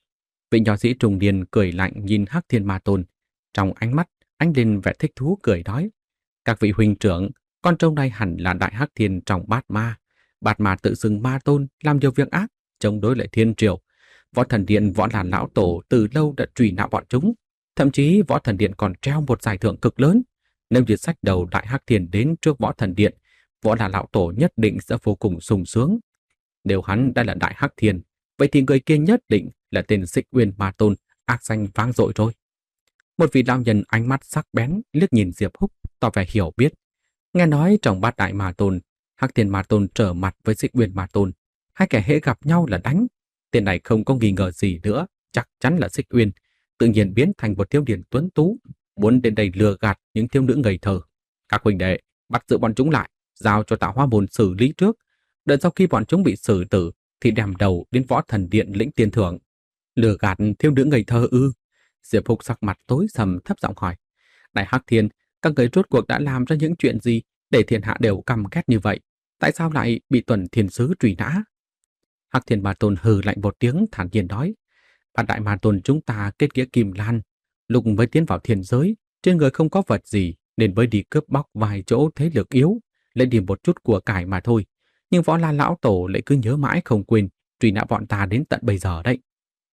Vị nho sĩ trùng điền cười lạnh nhìn Hắc Thiên Ma Tôn, trong ánh mắt ánh lên vẻ thích thú cười nói, các vị huynh trưởng, con trâu này hẳn là Đại Hắc Thiên trong Bát Ma. Bát Ma tự xưng Ma Tôn, làm nhiều việc ác, chống đối lại thiên triều. Võ Thần Điện Võ Là lão tổ từ lâu đã truy nã bọn chúng, thậm chí Võ Thần Điện còn treo một giải thưởng cực lớn. Nếu như sách đầu Đại Hắc Thiên đến trước Võ Thần Điện, Võ Là lão tổ nhất định sẽ vô cùng sung sướng. Nếu hắn đã là Đại Hắc Thiên, vậy thì người kia nhất định là tên Xích Uyên Ma Tôn, ác danh vang dội rồi. Một vị lão nhân ánh mắt sắc bén liếc nhìn Diệp Húc, tỏ vẻ hiểu biết. Nghe nói trong Bát Đại Ma Tôn, Hắc Thiên Ma Tôn trở mặt với Xích Uyên Ma Tôn, hai kẻ hễ gặp nhau là đánh. Tên này không có nghi ngờ gì nữa, chắc chắn là Xích Uyên, tự nhiên biến thành một thiếu niên tuấn tú, muốn đến đây lừa gạt những thiếu nữ ngây thơ. Các huynh đệ, bắt giữ bọn chúng lại, giao cho Tạo Hóa môn xử lý trước. Đợi sau khi bọn chúng bị xử tử, thì đem đầu đến Võ Thần Điện lĩnh tiền thưởng. Lừa gạt thiếu nữ ngây thơ ư? Diệp Húc sắc mặt tối sầm thấp giọng hỏi. Đại Hắc Thiên, các người rốt cuộc đã làm ra những chuyện gì để thiên hạ đều căm ghét như vậy? Tại sao lại bị Tuần Thiên Sứ truy nã? Hắc Thiên Ma Tôn hừ lạnh một tiếng thản nhiên nói. Bát Đại Ma Tôn chúng ta kết nghĩa Kim Lan, lúc mới tiến vào thiên giới, trên người không có vật gì nên mới đi cướp bóc vài chỗ thế lực yếu, lấy đi một chút của cải mà thôi. Nhưng Võ La lão tổ lại cứ nhớ mãi không quên, truy nã bọn ta đến tận bây giờ đấy.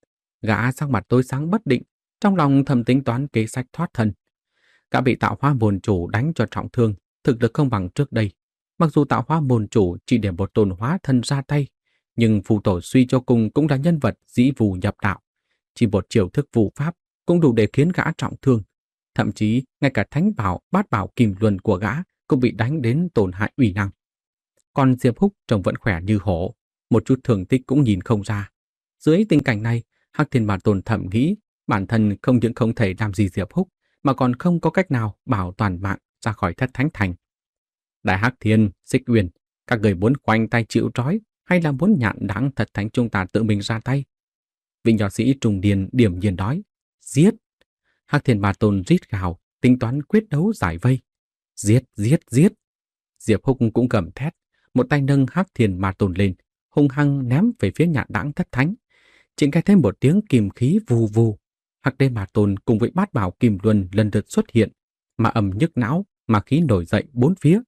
Gã sắc mặt tối sáng bất định, trong lòng thầm tính toán kế sách thoát thân. Gã bị Tạo Hóa môn chủ đánh cho trọng thương, thực lực không bằng trước đây. Mặc dù Tạo Hóa môn chủ chỉ để một tôn hóa thân ra tay, nhưng phù tổ suy cho cùng cũng là nhân vật dĩ vù nhập đạo. Chỉ một chiêu thức phù pháp cũng đủ để khiến gã trọng thương. Thậm chí ngay cả thánh bảo bát bảo kim luân của gã cũng bị đánh đến tổn hại uy năng. Còn Diệp Húc trông vẫn khỏe như hổ, một chút thương tích cũng nhìn không ra. Dưới tình cảnh này, Hắc Thiên Ma Tôn thầm nghĩ bản thân không những không thể làm gì Diệp Húc, mà còn không có cách nào bảo toàn mạng ra khỏi Thất Thánh Thành. Đại Hắc Thiên, Xích Uyên, các người muốn khoanh tay chịu trói hay là muốn Nhạn Đãng Thất Thánh chúng ta tự mình ra tay? Vị nho sĩ trùng điền điểm nhiên nói, giết. Hắc Thiên Ma Tôn rít gào, tính toán quyết đấu giải vây. Giết, giết, giết. Diệp Húc cũng gầm thét, một tay nâng Hắc Thiên Ma Tôn lên, hung hăng ném về phía Nhạn Đãng Thất Thánh. Chỉ nghe thêm một tiếng kim khí vù vù, Hắc Đế Ma Tôn cùng với bát bảo kim luân lần lượt xuất hiện, mà ầm nhức não, mà khí nổi dậy bốn phía.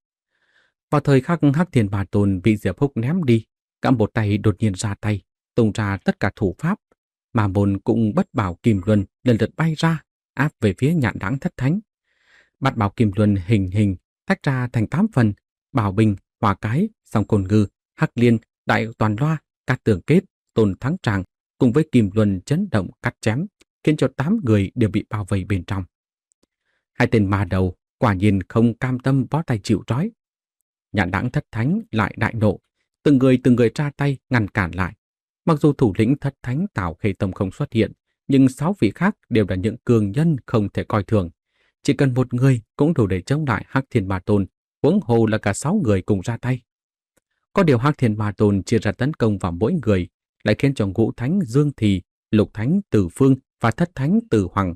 Vào thời khắc Hắc Thiên Ma Tôn bị Diệp Húc ném đi, cả một tay đột nhiên ra tay, tung ra tất cả thủ pháp, mà môn cũng bất bảo kim luân lần lượt bay ra, áp về phía Nhạn Đãng Thất Thánh. Bát bảo kim luân hình hình tách ra thành tám phần, bảo bình, hỏa cái, song côn ngư, hắc liên, đại toàn loa, cát tường kết, tôn thắng tràng cùng với kim luân chấn động cắt chém, khiến cho tám người đều bị bao vây bên trong. Hai tên ma đầu quả nhiên không cam tâm bó tay chịu trói. Nhạn Đãng Thất Thánh lại đại nộ, từng người từng người ra tay ngăn cản lại. Mặc dù thủ lĩnh Thất Thánh Tào Khê Tông không xuất hiện, nhưng sáu vị khác đều là những cường nhân không thể coi thường. Chỉ cần một người cũng đủ để chống lại Hắc Thiên Ma Tôn, huống hồ là cả sáu người cùng ra tay. Có điều Hắc Thiên Ma Tôn chia ra tấn công vào mỗi người, lại khiến cho Ngũ Thánh Dương Thì, Lục Thánh Từ Phương và Thất Thánh Từ Hoàng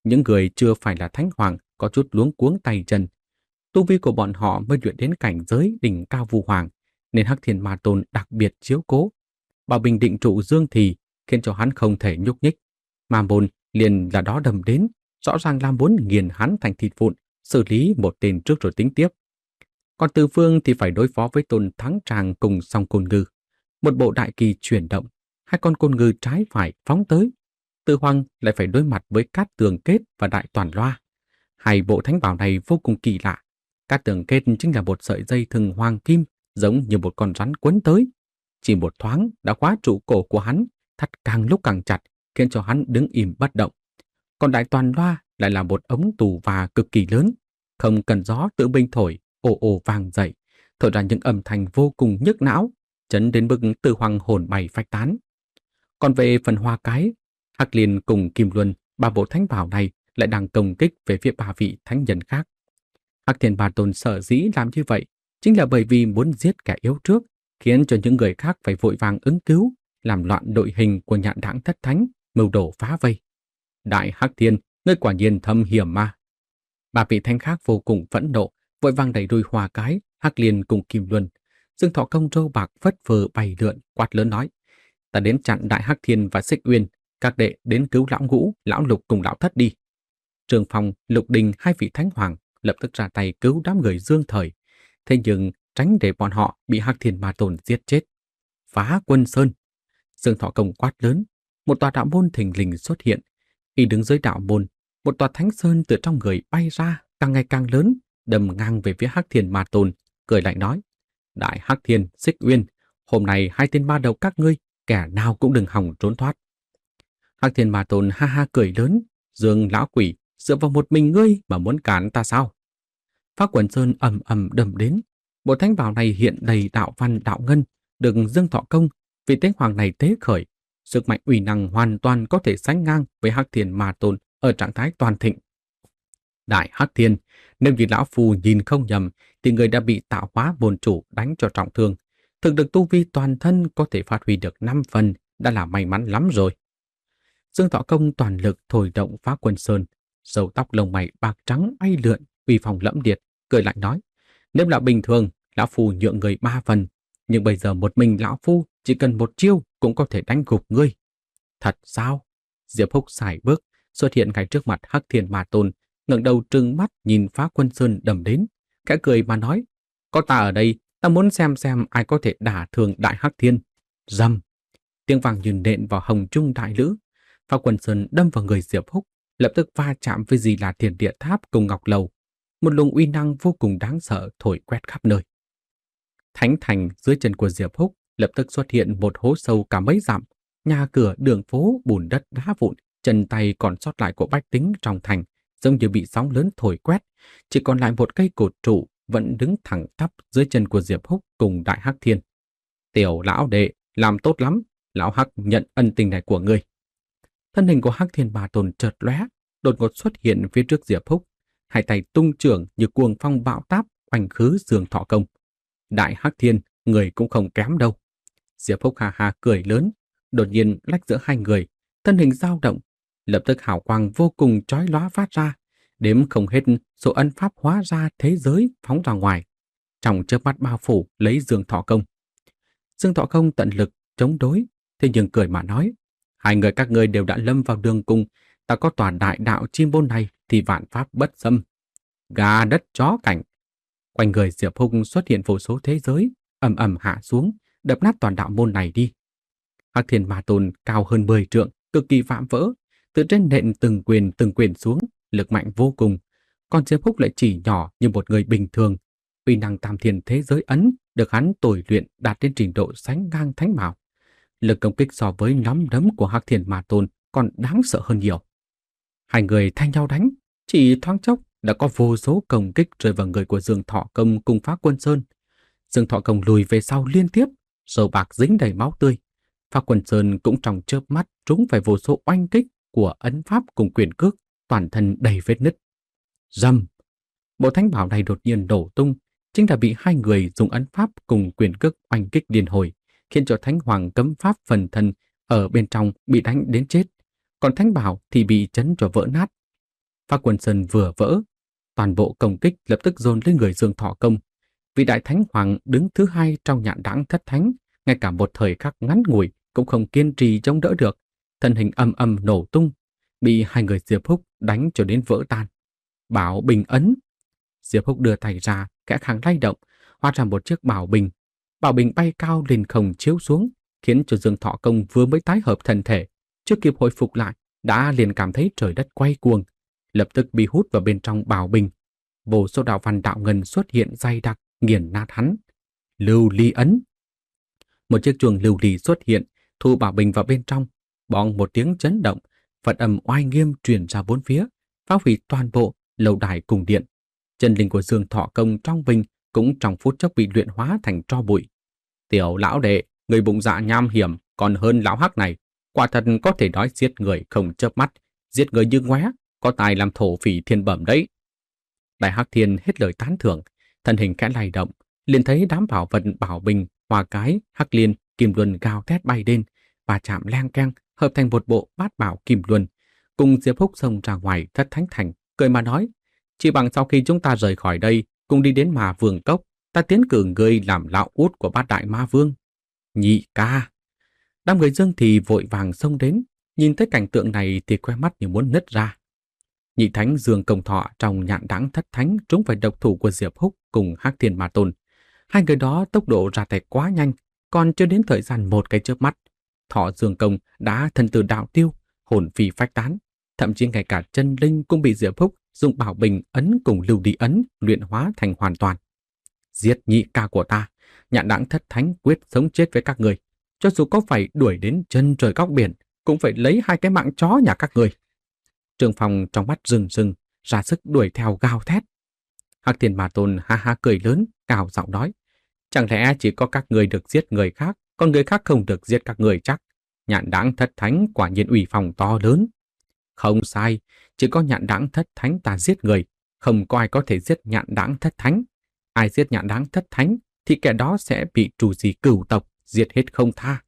Những người chưa phải là thánh hoàng có chút luống cuống tay chân. Tu vi của bọn họ mới luyện đến cảnh giới đỉnh cao vu hoàng, nên Hắc Thiên Ma Tôn đặc biệt chiếu cố. Bảo bình định trụ Dương Thì khiến cho hắn không thể nhúc nhích. Ma môn liền là đó đâm đến, rõ ràng là muốn nghiền hắn thành thịt vụn, xử lý một tên trước rồi tính tiếp. Còn Từ Phương thì phải đối phó với Tôn Thắng Tràng cùng Song Côn Ngư. Một bộ đại kỳ chuyển động, hai con côn ngư trái phải phóng tới. Từ Hoàng lại phải đối mặt với Cát Tường Kết và Đại Toàn Loa. Hai bộ thánh bảo này vô cùng kỳ lạ. Cát Tường Kết chính là một sợi dây thừng hoàng kim, giống như một con rắn quấn tới. Chỉ một thoáng đã khóa trụ cổ của hắn, thắt càng lúc càng chặt, khiến cho hắn đứng im bất động. Còn Đại Toàn Loa lại là một ống tù và cực kỳ lớn, không cần gió tự binh thổi, ồ ồ vang dậy, thổi ra những âm thanh vô cùng nhức não, chấn đến mức Từ Hoàng hồn bay phách tán. Còn về phần Hoa Cái, Hắc Liên cùng Kim Luân, ba bộ thánh bảo này lại đang công kích về phía ba vị thánh nhân khác. Hắc Thiên Ma Tôn sở dĩ làm như vậy chính là bởi vì muốn giết kẻ yếu trước, khiến cho những người khác phải vội vàng ứng cứu, làm loạn đội hình của Nhạn Đãng Thất Thánh, mưu đồ phá vây. Đại Hắc Thiên, ngươi quả nhiên thâm hiểm mà. Ba vị thánh khác vô cùng phẫn nộ, vội vàng đẩy đuôi Hoa Cái, Hắc Liên cùng Kim Luân. Dương Thọ Công râu bạc phất phơ bay lượn, quát lớn nói: "Ta đến chặn Đại Hắc Thiên và Xích Uyên, các đệ đến cứu lão Ngũ, lão Lục cùng lão Thất đi." Trường Phong, Lục Đình, hai vị thánh hoàng lập tức ra tay cứu đám người Dương Thời, thế nhưng tránh để bọn họ bị Hắc Thiên Ma Tôn giết chết. Phá Quân Sơn. Dương Thọ Công quát lớn, một tòa đạo môn thình lình xuất hiện. Y đứng dưới đạo môn, một tòa thánh sơn từ trong người bay ra, càng ngày càng lớn, đâm ngang về phía Hắc Thiên Ma Tôn, cười lạnh nói: "Đại Hắc Thiên, Xích Uyên, hôm nay hai tên ma đầu các ngươi, kẻ nào cũng đừng hòng trốn thoát." Hắc Thiên Ma Tôn ha ha cười lớn: "Dương lão quỷ, dựa vào một mình ngươi mà muốn cản ta sao?" Phá Quần Sơn ầm ầm đâm đến. Bộ thánh bảo này hiện đầy đạo văn đạo ngân, được Dương Thọ Công, vị tế hoàng này tế khởi. Sức mạnh uy năng hoàn toàn có thể sánh ngang với Hắc Thiên Ma Tôn ở trạng thái toàn thịnh. Đại Hắc Thiên, nếu như lão phu nhìn không nhầm, thì người đã bị tạo hóa bồn chủ đánh cho trọng thương. Thực lực tu vi toàn thân có thể phát huy được năm phần, đã là may mắn lắm rồi. Dương Thọ Công toàn lực thổi động Phá Quân Sơn, râu tóc lông mày bạc trắng bay lượn, uy phong lẫm liệt, cười lạnh nói: "Nếu là bình thường, lão phu nhượng người ba phần, nhưng bây giờ một mình lão phu chỉ cần một chiêu cũng có thể đánh gục ngươi." "Thật sao?" Diệp Húc sải bước xuất hiện ngay trước mặt Hắc Thiên Ma Tôn, ngẩng đầu trừng mắt nhìn Phá Quân Sơn đầm đến, khẽ cười mà nói: "Có ta ở đây, ta muốn xem xem ai có thể đả thương Đại Hắc Thiên." Rầm, tiếng vang như nện vào hồng trung đại lữ. Phá Quân Sơn đâm vào người Diệp Húc, lập tức va chạm với Di Là Thiên Địa Tháp cùng Ngọc Lầu. Một luồng uy năng vô cùng đáng sợ thổi quét khắp nơi. Thánh thành dưới chân của Diệp Húc lập tức xuất hiện một hố sâu cả mấy dặm, nhà cửa, đường phố, bùn đất đá vụn, chân tay còn sót lại của bách tính trong thành giống như bị sóng lớn thổi quét, chỉ còn lại một cây cột trụ vẫn đứng thẳng tắp dưới chân của Diệp Húc cùng Đại Hắc Thiên. "Tiểu lão đệ, làm tốt lắm, lão Hắc nhận ân tình này của ngươi." Thân hình của Hắc Thiên Ma Tôn chợt lóe, đột ngột xuất hiện phía trước Diệp Húc, hai tay tung chưởng như cuồng phong bão táp oanh khứ Dương Thọ Công. "Đại Hắc Thiên, người cũng không kém đâu." Diệp Húc ha ha cười lớn, đột nhiên lách giữa hai người, thân hình dao động, lập tức hào quang vô cùng chói lóa phát ra, đếm không hết số ân pháp hóa ra thế giới phóng ra ngoài, trong chớp mắt bao phủ lấy Dương Thọ Công. Dương Thọ Công tận lực chống đối, thế nhưng cười mà nói: "Hai người các ngươi đều đã lâm vào đường cùng, ta có tòa đại đạo chim bôn này thì vạn pháp bất xâm. Gà đất chó cảnh." Quanh người Diệp Húc xuất hiện vô số thế giới, ầm ầm hạ xuống, đập nát toàn đạo môn này đi. Hắc Thiên Ma Tôn cao hơn mười trượng, cực kỳ vạm vỡ, từ trên nện từng quyền từng quyền xuống, lực mạnh vô cùng. Còn Diệp Húc lại chỉ nhỏ như một người bình thường. Uy năng tam thiên thế giới ấn được hắn tồi luyện đạt đến trình độ sánh ngang thánh bảo. Lực công kích so với nắm đấm của Hắc Thiên Ma Tôn còn đáng sợ hơn nhiều. Hai người thay nhau đánh, chỉ thoáng chốc đã có vô số công kích rơi vào người của Dương Thọ Công cùng Phá Quân Sơn. Dương Thọ Công lùi về sau liên tiếp, râu bạc dính đầy máu tươi. Phá Quân Sơn cũng trong chớp mắt trúng phải vô số oanh kích của ấn pháp cùng quyền cước, toàn thân đầy vết nứt. Rầm, bộ thánh bảo này đột nhiên nổ tung, chính là bị hai người dùng ấn pháp cùng quyền cước oanh kích liên hồi, khiến cho thánh hoàng cấm pháp phần thân ở bên trong bị đánh đến chết, còn thánh bảo thì bị chấn cho vỡ nát. Phá Quân Sơn vừa vỡ, toàn bộ công kích lập tức dồn lên người Dương Thọ Công. Vị đại thánh hoàng đứng thứ hai trong nhạn đãng thất thánh, ngay cả một thời khắc ngắn ngủi cũng không kiên trì chống đỡ được, thân hình âm âm nổ tung, bị hai người Diệp Húc đánh cho đến vỡ tan. Bảo bình ấn. Diệp Húc đưa tay ra, kẽ khàng lay động, hóa ra một chiếc bảo bình. Bảo bình bay cao lên không chiếu xuống, khiến cho Dương Thọ Công vừa mới tái hợp thân thể, chưa kịp hồi phục lại, đã liền cảm thấy trời đất quay cuồng, lập tức bị hút vào bên trong bảo bình. Vô số đạo văn đạo ngân xuất hiện dày đặc, nghiền nát hắn. Lưu ly ấn. Một chiếc chuông lưu ly xuất hiện, thu bảo bình vào bên trong, bong một tiếng chấn động, Phật âm oai nghiêm truyền ra bốn phía, phá hủy toàn bộ lâu đài cung điện. Chân linh của Dương Thọ Công trong bình cũng trong phút chốc bị luyện hóa thành tro bụi. Tiểu lão đệ, người bụng dạ nham hiểm còn hơn lão hắc này, quả thật có thể nói giết người không chớp mắt, giết người như ngoé, có tài làm thổ phỉ thiên bẩm đấy. Đại Hắc Thiên hết lời tán thưởng, thân hình khẽ lay động, liền thấy đám bảo vật bảo bình, hoa cái, hắc liên, kim luân gào thét bay lên, và chạm leng keng hợp thành một bộ bát bảo kim luân. Cùng Diệp Húc xông ra ngoài thất thánh thành, cười mà nói: chỉ bằng sau khi chúng ta rời khỏi đây, cùng đi đến Ma Vương Cốc, ta tiến cử ngươi làm lão út của bát đại ma vương. Nhị ca. Đám người Dương thì vội vàng xông đến, nhìn thấy cảnh tượng này thì que mắt như muốn nứt ra. Nhị thánh Dương Công Thọ trong nhạn đãng thất thánh trúng phải độc thủ của Diệp Húc cùng Hắc Thiên Ma Tôn. Hai người đó tốc độ ra tay quá nhanh, còn chưa đến thời gian một cái chớp mắt, Thọ Dương Công đã thân tử đạo tiêu, hồn phi phách tán, thậm chí ngay cả chân linh cũng bị Diệp Húc dùng bảo bình ấn cùng lưu đi ấn luyện hóa thành hoàn toàn. Giết nhị ca của ta, nhạn đãng thất thánh quyết sống chết với các người, cho dù có phải đuổi đến chân trời góc biển, cũng phải lấy hai cái mạng chó nhà các người. Trương Phong trong mắt rừng rừng, ra sức đuổi theo gào thét. Hắc Thiên Ma Tôn ha ha cười lớn, cao giọng nói: chẳng lẽ chỉ có các người được giết người khác, còn người khác không được giết các người chắc? Nhạn đãng thất thánh quả nhiên uy phong to lớn. Không sai, chỉ có nhạn đãng thất thánh ta giết người, không có ai có thể giết nhạn đãng thất thánh. Ai giết nhạn đãng thất thánh thì kẻ đó sẽ bị trù gì cửu tộc diệt hết không tha.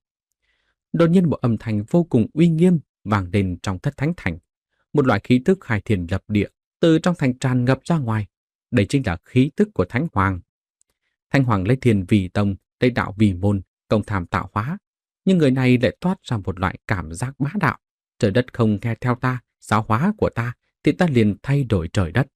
Đột nhiên một âm thanh vô cùng uy nghiêm vang lên trong thất thánh thành. Một loại khí tức khai thiên lập địa từ trong thành tràn ngập ra ngoài. Đây chính là khí tức của Thánh Hoàng. Thánh Hoàng lấy thiên vì tông, lấy đạo vì môn, công tham tạo hóa. Nhưng người này lại toát ra một loại cảm giác bá đạo. Trời đất không nghe theo ta, giáo hóa của ta, thì ta liền thay đổi trời đất.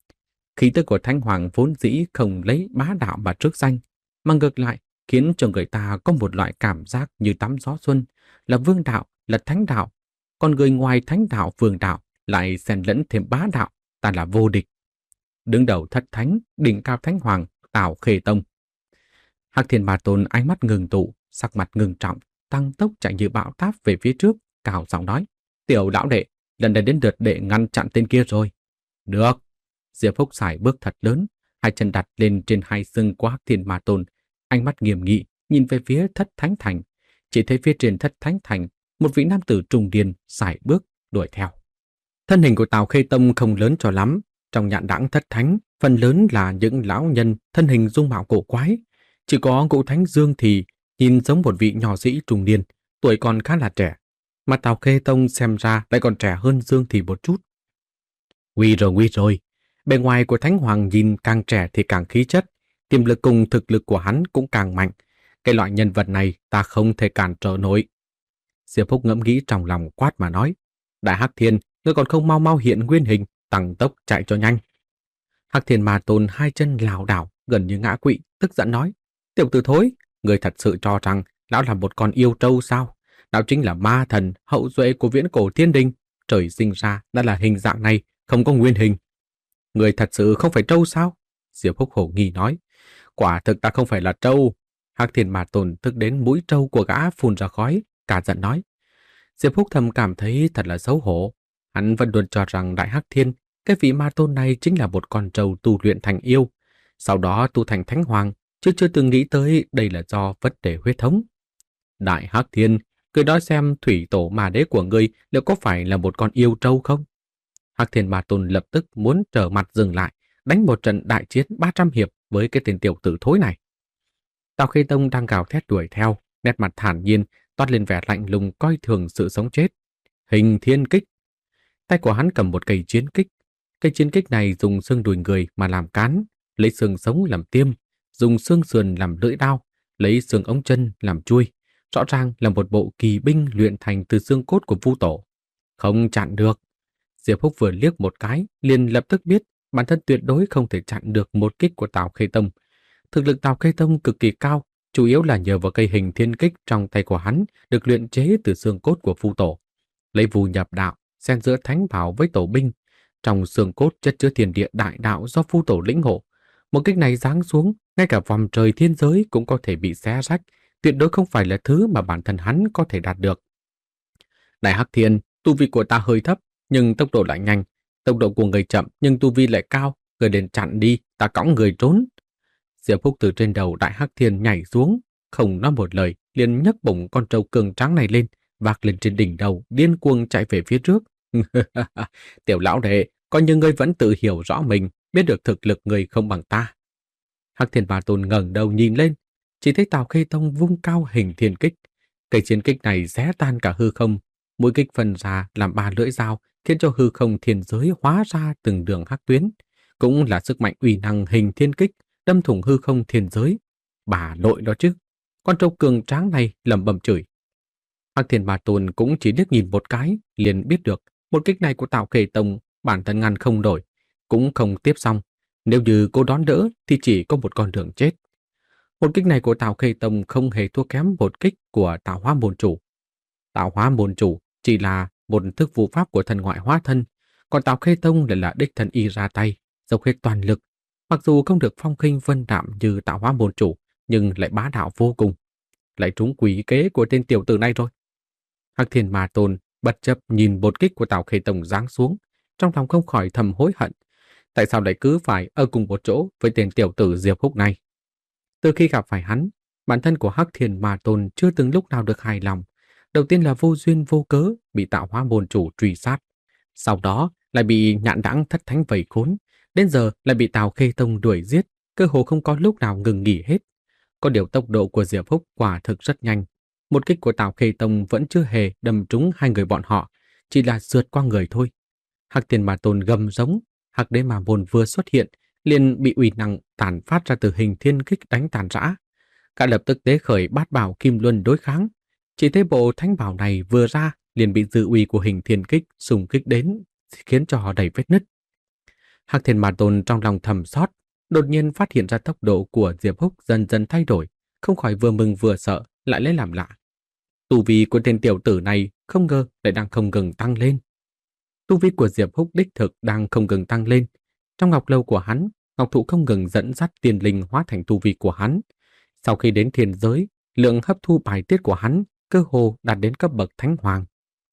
Khí tức của Thánh Hoàng vốn dĩ không lấy bá đạo mà trước danh, mà ngược lại khiến cho người ta có một loại cảm giác như tắm gió xuân, là vương đạo, là thánh đạo. Còn người ngoài thánh đạo vương đạo lại xen lẫn thêm bá đạo, ta là vô địch. Đứng đầu thất thánh, đỉnh cao Thánh Hoàng, Tào Khê Tông. Hắc Thiên Ma Tôn ánh mắt ngừng tụ, sắc mặt ngừng trọng, tăng tốc chạy như bão táp về phía trước, cao giọng nói: tiểu lão đệ, lần này đến lượt đệ ngăn chặn tên kia rồi. Được. Diệp Húc xài bước thật lớn, hai chân đặt lên trên hai sừng của Hắc Thiên Ma Tôn, ánh mắt nghiêm nghị nhìn về phía thất thánh thành. Chỉ thấy phía trên thất thánh thành, một vị nam tử trung niên xài bước đuổi theo. Thân hình của Tào Khê Tông không lớn cho lắm, trong nhạn đãng thất thánh phần lớn là những lão nhân thân hình dung mạo cổ quái, chỉ có Ngũ Thánh Dương thì nhìn giống một vị nho sĩ trung niên, tuổi còn khá là trẻ, mà Tào Khê Tông xem ra lại còn trẻ hơn Dương thì một chút. Nguy rồi, nguy rồi, bề ngoài của Thánh Hoàng nhìn càng trẻ thì càng khí chất, tiềm lực cùng thực lực của hắn cũng càng mạnh. Cái loại nhân vật này ta không thể cản trở nổi. Diệp Húc ngẫm nghĩ trong lòng quát mà nói: Đại Hắc Thiên, ngươi còn không mau mau hiện nguyên hình, tăng tốc chạy cho nhanh. Hắc Thiên Ma Tôn hai chân lảo đảo, gần như ngã quỵ, tức giận nói: tiểu tử thối, ngươi thật sự cho rằng lão là một con yêu trâu sao? Lão chính là ma thần hậu duệ của viễn cổ thiên đình, trời sinh ra đã là hình dạng này, không có nguyên hình. Ngươi thật sự không phải trâu sao? Diệp Húc hổ nghi nói: quả thực ta không phải là trâu. Hắc Thiên Ma Tôn tức đến mũi trâu của gã phun ra khói, cả giận nói. Diệp Húc thầm cảm thấy thật là xấu hổ. Hắn vẫn luôn cho rằng Đại Hắc Thiên, cái vị ma tôn này chính là một con trâu tu luyện thành yêu, sau đó tu thành Thánh Hoàng, chứ chưa từng nghĩ tới đây là do vấn đề huyết thống. Đại Hắc Thiên, cứ nói xem thủy tổ ma đế của ngươi liệu có phải là một con yêu trâu không? Hắc Thiên Ma Tôn lập tức muốn trở mặt dừng lại, đánh một trận đại chiến ba trăm hiệp với cái tên tiểu tử thối này. Tào Khê Tông đang gào thét đuổi theo, nét mặt thản nhiên, toát lên vẻ lạnh lùng coi thường sự sống chết. Hình thiên kích. Tay của hắn cầm một cây chiến kích, Cây chiến kích này dùng xương đùi người mà làm cán, lấy xương sống làm tiêm, dùng xương sườn làm lưỡi đao, lấy xương ống chân làm chuôi. Rõ ràng là một bộ kỳ binh luyện thành từ xương cốt của Vu Tổ. Không chặn được. Diệp Húc vừa liếc một cái, liền lập tức biết bản thân tuyệt đối không thể chặn được một kích của Tào Khê Tông. Thực lực Tào Khê Tông cực kỳ cao, chủ yếu là nhờ vào cây hình thiên kích trong tay của hắn được luyện chế từ xương cốt của Vu Tổ. Lấy Vu nhập đạo, xen giữa thánh bảo với tổ binh, trong xương cốt chất chứa thiên địa đại đạo do Vu Tổ lĩnh ngộ. Một kích này giáng xuống, ngay cả vòng trời thiên giới cũng có thể bị xé rách, tuyệt đối không phải là thứ mà bản thân hắn có thể đạt được. Đại Hắc Thiên, tu vi của ta hơi thấp, nhưng tốc độ lại nhanh. Tốc độ của người chậm nhưng tu vi lại cao, người đến chặn đi, ta cõng người trốn. Diệp Húc từ trên đầu Đại Hắc Thiên nhảy xuống, không nói một lời, liền nhấc bổng con trâu cường tráng này lên, vác lên trên đỉnh đầu, điên cuồng chạy về phía trước. Tiểu lão đệ, coi như ngươi vẫn tự hiểu rõ mình, biết được thực lực người không bằng ta. Hắc Thiên Ma Tôn ngẩng đầu nhìn lên, chỉ thấy Tào Khê Tông vung cao hình thiên kích. Cây chiến kích này xé tan cả hư không, mỗi kích phân ra làm ba lưỡi dao, khiến cho hư không thiên giới hóa ra từng đường hắc tuyến, cũng là sức mạnh uy năng hình thiên kích đâm thủng hư không thiên giới. Bà nội đó chứ. Con trâu cường tráng này lẩm bẩm chửi. Hắc Thiên Ma Tôn cũng chỉ liếc nhìn một cái, liền biết được một kích này của Tào Khê Tông bản thân ngăn không đổi, cũng không tiếp xong. Nếu như cô đón đỡ thì chỉ có một con đường chết. Một kích này của Tào Khê Tông không hề thua kém một kích của Tạo Hóa Môn Chủ. Tạo Hóa Môn Chủ chỉ là một thức phù pháp của thần ngoại hóa thân, còn Tào Khê Tông lại là đích thân y ra tay, dốc hết toàn lực. Mặc dù không được phong khinh vân đạm như Tạo Hóa Môn Chủ, nhưng lại bá đạo vô cùng. Lại trúng quỷ kế của tên tiểu tử này rồi. Hắc Thiên Ma Tôn bất chấp nhìn một kích của Tào Khê Tông giáng xuống, trong lòng không khỏi thầm hối hận. Tại sao lại cứ phải ở cùng một chỗ với tên tiểu tử Diệp Húc này? Từ khi gặp phải hắn, bản thân của Hắc Thiên Ma Tôn chưa từng lúc nào được hài lòng. Đầu tiên là vô duyên vô cớ bị Tạo Hóa Môn Chủ truy sát, sau đó lại bị Nhạn Đãng Thất Thánh vây khốn, đến giờ lại bị Tào Khê Tông đuổi giết, cơ hồ không có lúc nào ngừng nghỉ hết. Có điều tốc độ của Diệp Húc quả thực rất nhanh. Một kích của Tào Khê Tông vẫn chưa hề đâm trúng hai người bọn họ, chỉ là sượt qua người thôi. Hắc Thiên Ma Tôn gầm giống, Hắc Đế Ma Môn vừa xuất hiện, liền bị uy năng tản phát ra từ hình thiên kích đánh tàn rã. Cả lập tức tế khởi bát bảo kim luân đối kháng. Chỉ thấy bộ thánh bảo này vừa ra, liền bị dư uy của hình thiên kích xung kích đến, khiến cho họ đầy vết nứt. Hắc Thiên Ma Tôn trong lòng thầm xót, đột nhiên phát hiện ra tốc độ của Diệp Húc dần dần thay đổi, không khỏi vừa mừng vừa sợ, lại lấy làm lạ. Tu vi của tên tiểu tử này không ngờ lại đang không ngừng tăng lên. Tu vi của Diệp Húc đích thực đang không ngừng tăng lên. Trong ngọc lâu của hắn, ngọc thụ không ngừng dẫn dắt tiên linh hóa thành tu vi của hắn. Sau khi đến thiên giới, lượng hấp thu bài tiết của hắn cơ hồ đạt đến cấp bậc thánh hoàng.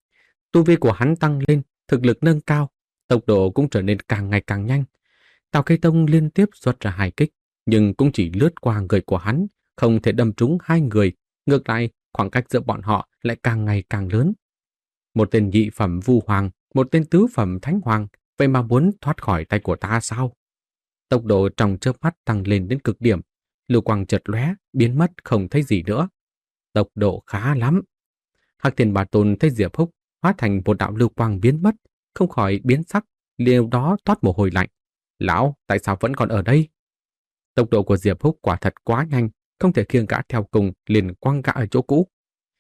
Tu vi của hắn tăng lên, thực lực nâng cao, tốc độ cũng trở nên càng ngày càng nhanh. Tào Khê Tông liên tiếp xuất ra hai kích, nhưng cũng chỉ lướt qua người của hắn, không thể đâm trúng hai người. Ngược lại, khoảng cách giữa bọn họ lại càng ngày càng lớn. Một tên nhị phẩm vu hoàng, một tên tứ phẩm thánh hoàng, vậy mà muốn thoát khỏi tay của ta sao? Tốc độ trong chớp mắt tăng lên đến cực điểm, lưu quang chợt lóe, biến mất không thấy gì nữa. Tốc độ khá lắm. Hắc Thiên Ma Tôn thấy Diệp Húc hóa thành một đạo lưu quang biến mất, không khỏi biến sắc, liều đó toát mồ hôi lạnh. Lão, tại sao vẫn còn ở đây? Tốc độ của Diệp Húc quả thật quá nhanh, không thể khiêng gã theo cùng, liền quăng gã ở chỗ cũ.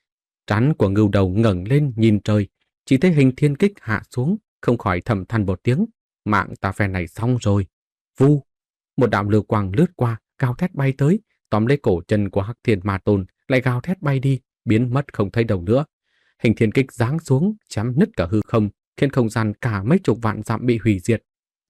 Trán của ngưu đầu ngẩng lên nhìn trời, chỉ thấy hình thiên kích hạ xuống, không khỏi thầm than một tiếng. Mạng ta phe này xong rồi. Vu, một đạo lưu quang lướt qua, gào thét bay tới, tóm lấy cổ chân của Hắc Thiên Ma Tôn, lại gào thét bay đi, biến mất không thấy đâu nữa. Hình thiên kích giáng xuống, chém nứt cả hư không, khiến không gian cả mấy chục vạn dặm bị hủy diệt.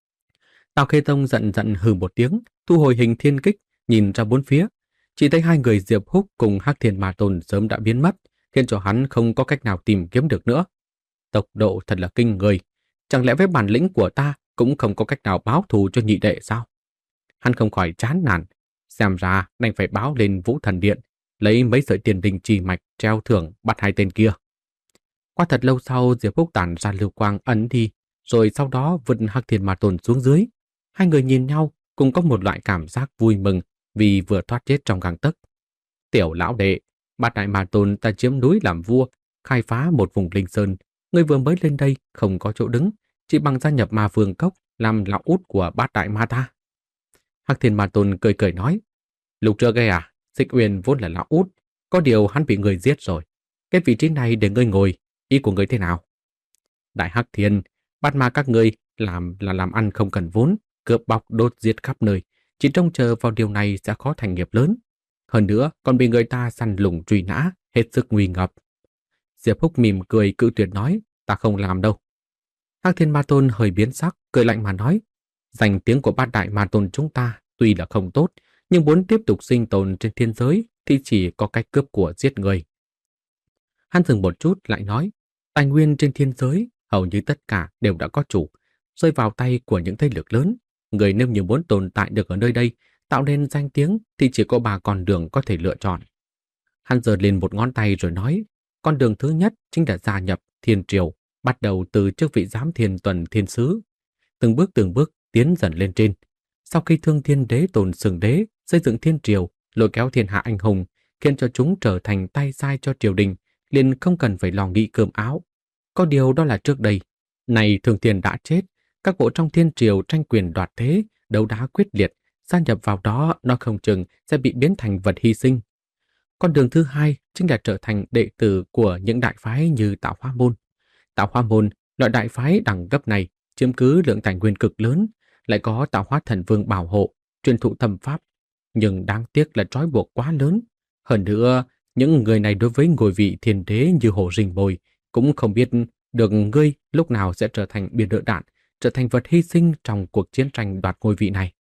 Tào Khê Tông giận giận hừ một tiếng, thu hồi hình thiên kích, nhìn ra bốn phía, chỉ thấy hai người Diệp Húc cùng Hắc Thiên Ma Tôn sớm đã biến mất, khiến cho hắn không có cách nào tìm kiếm được nữa. Tốc độ thật là kinh người, chẳng lẽ với bản lĩnh của ta cũng không có cách nào báo thù cho nhị đệ sao? Hắn không khỏi chán nản, xem ra đành phải báo lên Vũ Thần Điện, lấy mấy sợi tiền đình trì mạch treo thưởng bắt hai tên kia. Qua thật lâu sau, Diệp Húc tản ra lưu quang ẩn đi, rồi sau đó vứt Hắc Thiên Ma Tôn xuống dưới. Hai người nhìn nhau, cùng có một loại cảm giác vui mừng vì vừa thoát chết trong gang tấc. Tiểu lão đệ, bát đại Ma Tôn ta chiếm núi làm vua, khai phá một vùng linh sơn, ngươi vừa mới lên đây không có chỗ đứng, chỉ bằng gia nhập Ma Vương Cốc làm lão út của bát đại ma ta? Hắc Thiên Ma Tôn cười cười nói, lúc trước ấy à, Xích Uyên vốn là lão út, có điều hắn bị người giết rồi. Cái vị trí này để ngươi ngồi, ý của ngươi thế nào? Đại Hắc Thiên, bát ma các ngươi làm là làm ăn không cần vốn, cướp bóc đốt giết khắp nơi, chỉ trông chờ vào điều này sẽ khó thành nghiệp lớn. Hơn nữa còn bị người ta săn lùng truy nã, hết sức nguy ngập. Diệp Húc mỉm cười cự tuyệt nói, ta không làm đâu. Hắc Thiên Ma Tôn hơi biến sắc, cười lạnh mà nói, danh tiếng của bát đại ma tôn chúng ta tuy là không tốt, nhưng muốn tiếp tục sinh tồn trên thiên giới thì chỉ có cách cướp của giết người. Hắn dừng một chút lại nói, tài nguyên trên thiên giới hầu như tất cả đều đã có chủ, rơi vào tay của những thế lực lớn. Người nếu như muốn tồn tại được ở nơi đây, tạo nên danh tiếng thì chỉ có ba con đường có thể lựa chọn. Hắn giơ lên một ngón tay rồi nói, con đường thứ nhất chính là gia nhập thiên triều, bắt đầu từ chức vị giám thiên tuần thiên sứ, từng bước từng bước tiến dần lên trên. Sau khi Thương Thiên Đế Tồn Sừng Đế xây dựng thiên triều, lôi kéo thiên hạ anh hùng, khiến cho chúng trở thành tay sai cho triều đình, liền không cần phải lo nghĩ cơm áo. Có điều đó là trước đây. Này Thương Thiên đã chết, các bộ trong thiên triều tranh quyền đoạt thế, đấu đá quyết liệt, gia nhập vào đó nó không chừng sẽ bị biến thành vật hy sinh. Con đường thứ hai chính là trở thành đệ tử của những đại phái như Tạo Hóa Môn. Tạo Hóa Môn, loại đại phái đẳng cấp này, chiếm cứ lượng tài nguyên cực lớn, lại có Tạo Hóa Thần Vương bảo hộ, truyền thụ thâm pháp. Nhưng đáng tiếc là trói buộc quá lớn. Hơn nữa, những người này đối với ngôi vị thiên đế như Hồ Rình Bồi cũng không biết được ngươi lúc nào sẽ trở thành bia đỡ đạn, trở thành vật hy sinh trong cuộc chiến tranh đoạt ngôi vị này.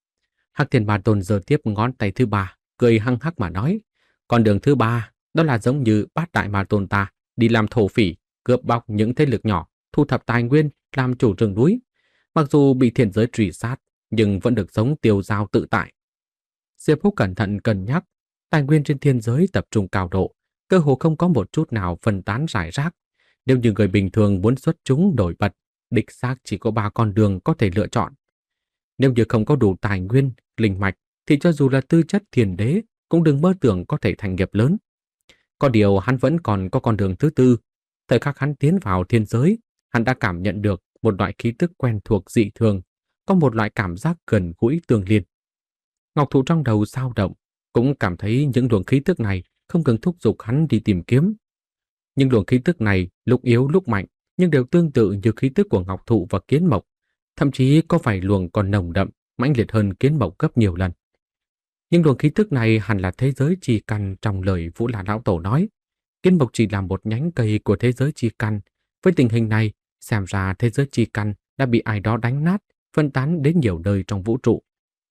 Hắc Thiên Ma Tôn giơ tiếp ngón tay thứ ba, cười hăng hắc mà nói, con đường thứ ba, đó là giống như bát đại ma tôn ta, đi làm thổ phỉ, cướp bóc những thế lực nhỏ, thu thập tài nguyên, làm chủ rừng núi. Mặc dù bị thiên giới truy sát, nhưng vẫn được sống tiêu dao tự tại. Diệp Húc cẩn thận cân nhắc, tài nguyên trên thiên giới tập trung cao độ, cơ hồ không có một chút nào phân tán rải rác. Nếu như người bình thường muốn xuất chúng nổi bật, đích xác chỉ có ba con đường có thể lựa chọn. Nếu như không có đủ tài nguyên, linh mạch, thì cho dù là tư chất thiên đế, cũng đừng mơ tưởng có thể thành nghiệp lớn. Có điều hắn vẫn còn có con đường thứ tư. Thời khắc hắn tiến vào thiên giới, hắn đã cảm nhận được một loại khí tức quen thuộc dị thường, có một loại cảm giác gần gũi tương liên. Ngọc Thụ trong đầu dao động, cũng cảm thấy những luồng khí tức này không ngừng thúc giục hắn đi tìm kiếm. Nhưng luồng khí tức này lúc yếu lúc mạnh, nhưng đều tương tự như khí tức của Ngọc Thụ và Kiến Mộc, thậm chí có vài luồng còn nồng đậm, mãnh liệt hơn Kiến Mộc gấp nhiều lần. Nhưng luồng khí tức này hẳn là thế giới chi căn trong lời Vũ Là Lão Tổ nói. Kiến Mộc chỉ là một nhánh cây của thế giới chi căn. Với tình hình này, xem ra thế giới chi căn đã bị ai đó đánh nát, phân tán đến nhiều nơi trong vũ trụ.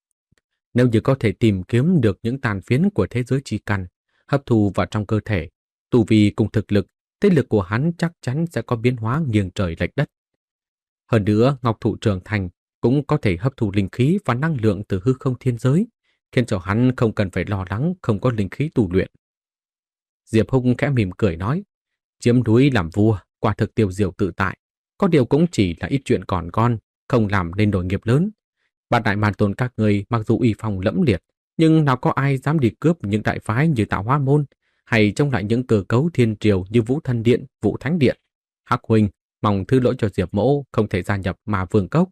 Nếu như có thể tìm kiếm được những tàn phiến của thế giới chi căn, hấp thu vào trong cơ thể, tu vi cùng thực lực, thế lực của hắn chắc chắn sẽ có biến hóa nghiêng trời lệch đất. Hơn nữa, Ngọc Thụ trưởng thành cũng có thể hấp thu linh khí và năng lượng từ hư không thiên giới, khiến cho hắn không cần phải lo lắng không có linh khí tu luyện. Diệp Hùng khẽ mỉm cười nói, chiếm núi làm vua, quả thực tiêu diêu tự tại, có điều cũng chỉ là ít chuyện còn con, không làm nên nổi nghiệp lớn. Bát đại ma tôn các người mặc dù uy phong lẫm liệt, nhưng nào có ai dám đi cướp những đại phái như Tạo Hóa Môn, hay chống lại những cơ cấu thiên triều như Vũ Thần Điện, Vũ Thánh Điện. Hắc huynh mong thứ lỗi cho Diệp mỗ không thể gia nhập Ma Vương Cốc.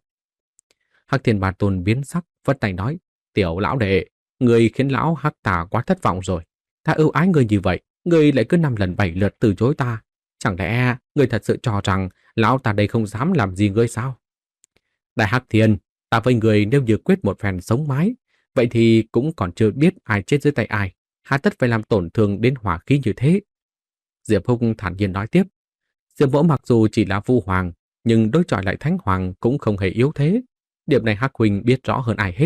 Hắc Thiên Ma Tôn biến sắc, vất tay nói, tiểu lão đệ, người khiến lão Hắc Tà quá thất vọng rồi. Ta ưu ái người như vậy, người lại cứ năm lần bảy lượt từ chối ta. Chẳng lẽ người thật sự cho rằng lão ta đây không dám làm gì ngươi sao? Đại Hắc Thiên, ta với người nếu như quyết một phen sống mái, vậy thì cũng còn chưa biết ai chết dưới tay ai, hà tất phải làm tổn thương đến hỏa khí như thế. Diệp Hùng thản nhiên nói tiếp, Diệp mỗ mặc dù chỉ là Vu Hoàng, nhưng đối chọi lại Thánh Hoàng cũng không hề yếu thế. Điểm này Hắc huynh biết rõ hơn ai hết.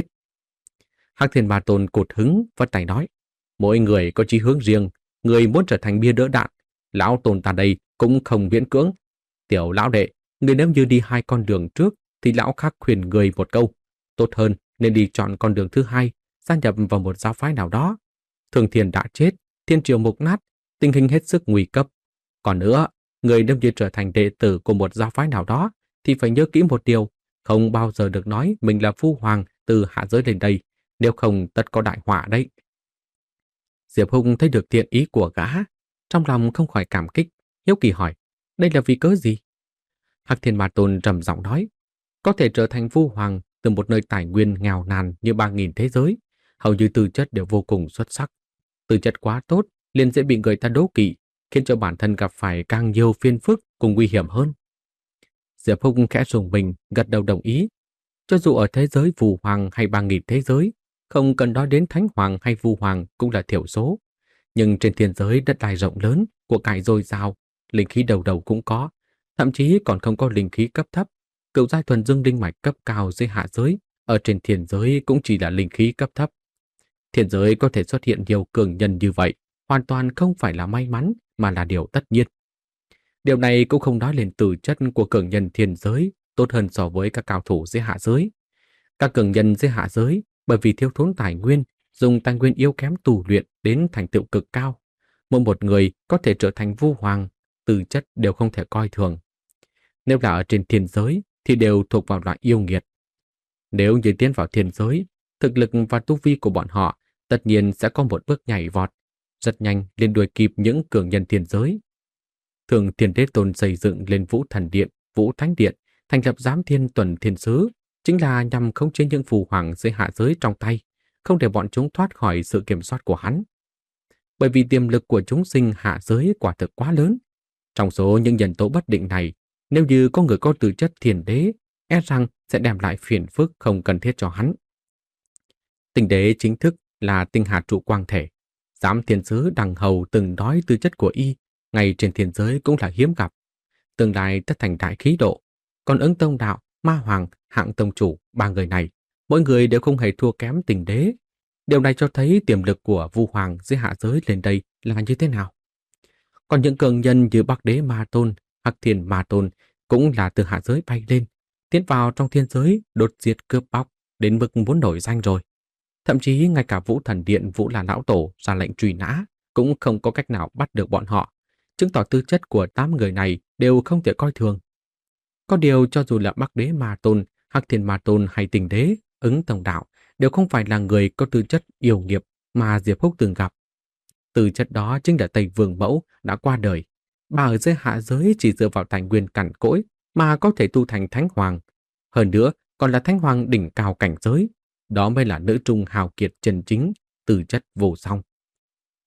Hắc Thiên Ma Tôn cột hứng, vất tay nói, mỗi người có chí hướng riêng, người muốn trở thành bia đỡ đạn, lão tôn ta đây cũng không miễn cưỡng. Tiểu lão đệ, người nếu như đi hai con đường trước, thì lão khắc khuyên người một câu, tốt hơn nên đi chọn con đường thứ hai, gia nhập vào một giáo phái nào đó. Thường Thiên đã chết, thiên triều mục nát, tình hình hết sức nguy cấp. Còn nữa, người nếu như trở thành đệ tử của một giáo phái nào đó, thì phải nhớ kỹ một điều, không bao giờ được nói mình là Phu Hoàng từ hạ giới lên đây, nếu không tất có đại họa đấy. Diệp Hùng thấy được thiện ý của gã, trong lòng không khỏi cảm kích, hiếu kỳ hỏi, đây là vì cớ gì? Hắc Thiên Ma Tôn trầm giọng nói, có thể trở thành Vu Hoàng từ một nơi tài nguyên nghèo nàn như ba nghìn thế giới, hầu như tư chất đều vô cùng xuất sắc. Tư chất quá tốt liền dễ bị người ta đố kỵ, khiến cho bản thân gặp phải càng nhiều phiền phức cùng nguy hiểm hơn. Diệp Húc khẽ rùng mình, gật đầu đồng ý. Cho dù ở thế giới Vu Hoàng hay ba nghìn thế giới, không cần nói đến Thánh Hoàng hay Vu Hoàng cũng là thiểu số. Nhưng trên thiên giới đất đai rộng lớn, của cải dồi dào, linh khí đầu đầu cũng có, thậm chí còn không có linh khí cấp thấp. Cựu giai thuần dương linh mạch cấp cao dưới hạ giới, ở trên thiên giới cũng chỉ là linh khí cấp thấp. Thiên giới có thể xuất hiện nhiều cường nhân như vậy, hoàn toàn không phải là may mắn mà là điều tất nhiên. Điều này cũng không nói lên từ chất của cường nhân thiên giới tốt hơn so với các cao thủ dưới hạ giới. Các cường nhân dưới hạ giới bởi vì thiếu thốn tài nguyên, dùng tài nguyên yếu kém tù luyện đến thành tựu cực cao. Mỗi một người có thể trở thành Vu Hoàng, tư chất đều không thể coi thường. Nếu là ở trên thiên giới thì đều thuộc vào loại yêu nghiệt. Nếu như tiến vào thiên giới, thực lực và tu vi của bọn họ tất nhiên sẽ có một bước nhảy vọt, rất nhanh liền đuổi kịp những cường nhân thiên giới. Thường Thiên Đế Tôn xây dựng lên Vũ Thần Điện, Vũ Thánh Điện, thành lập Giám Thiên Tuần Thiên Sứ, chính là nhằm khống chế những phù hoàng dưới hạ giới trong tay, không để bọn chúng thoát khỏi sự kiểm soát của hắn. Bởi vì tiềm lực của chúng sinh hạ giới quả thực quá lớn. Trong số những nhân tố bất định này, nếu như có người có tư chất thiên đế, e rằng sẽ đem lại phiền phức không cần thiết cho hắn. Tinh đế chính thức là tinh hà trụ quang thể. Giám Thiên Sứ đằng hầu từng nói tư chất của y, ngay trên thiên giới cũng là hiếm gặp. Tương lai tất thành đại khí độ. Còn Ứng Tông Đạo, Ma Hoàng, Hạng Tông Chủ, ba người này, mỗi người đều không hề thua kém Tinh đế. Điều này cho thấy tiềm lực của Vu Hoàng dưới hạ giới lên đây là như thế nào. Còn những cường nhân như Bắc Đế Ma Tôn, Hắc Thiên Ma Tôn cũng là từ hạ giới bay lên, tiến vào trong thiên giới đột diệt cướp bóc đến mức muốn nổi danh rồi. Thậm chí ngay cả Vũ Thần Điện Vũ Là Lão Tổ ra lệnh truy nã cũng không có cách nào bắt được bọn họ, chứng tỏ tư chất của tám người này đều không thể coi thường. Có điều cho dù là Bắc Đế Ma Tôn, Hắc Thiên Ma Tôn hay Tinh Đế, Ứng Tông Đạo đều không phải là người có tư chất yêu nghiệp mà Diệp Húc từng gặp. Tư chất đó chính là Tây Vương Mẫu đã qua đời. Bà ở dưới hạ giới chỉ dựa vào tài nguyên cằn cỗi mà có thể tu thành Thánh Hoàng. Hơn nữa còn là Thánh Hoàng đỉnh cao cảnh giới. Đó mới là nữ trung hào kiệt chân chính, tư chất vô song.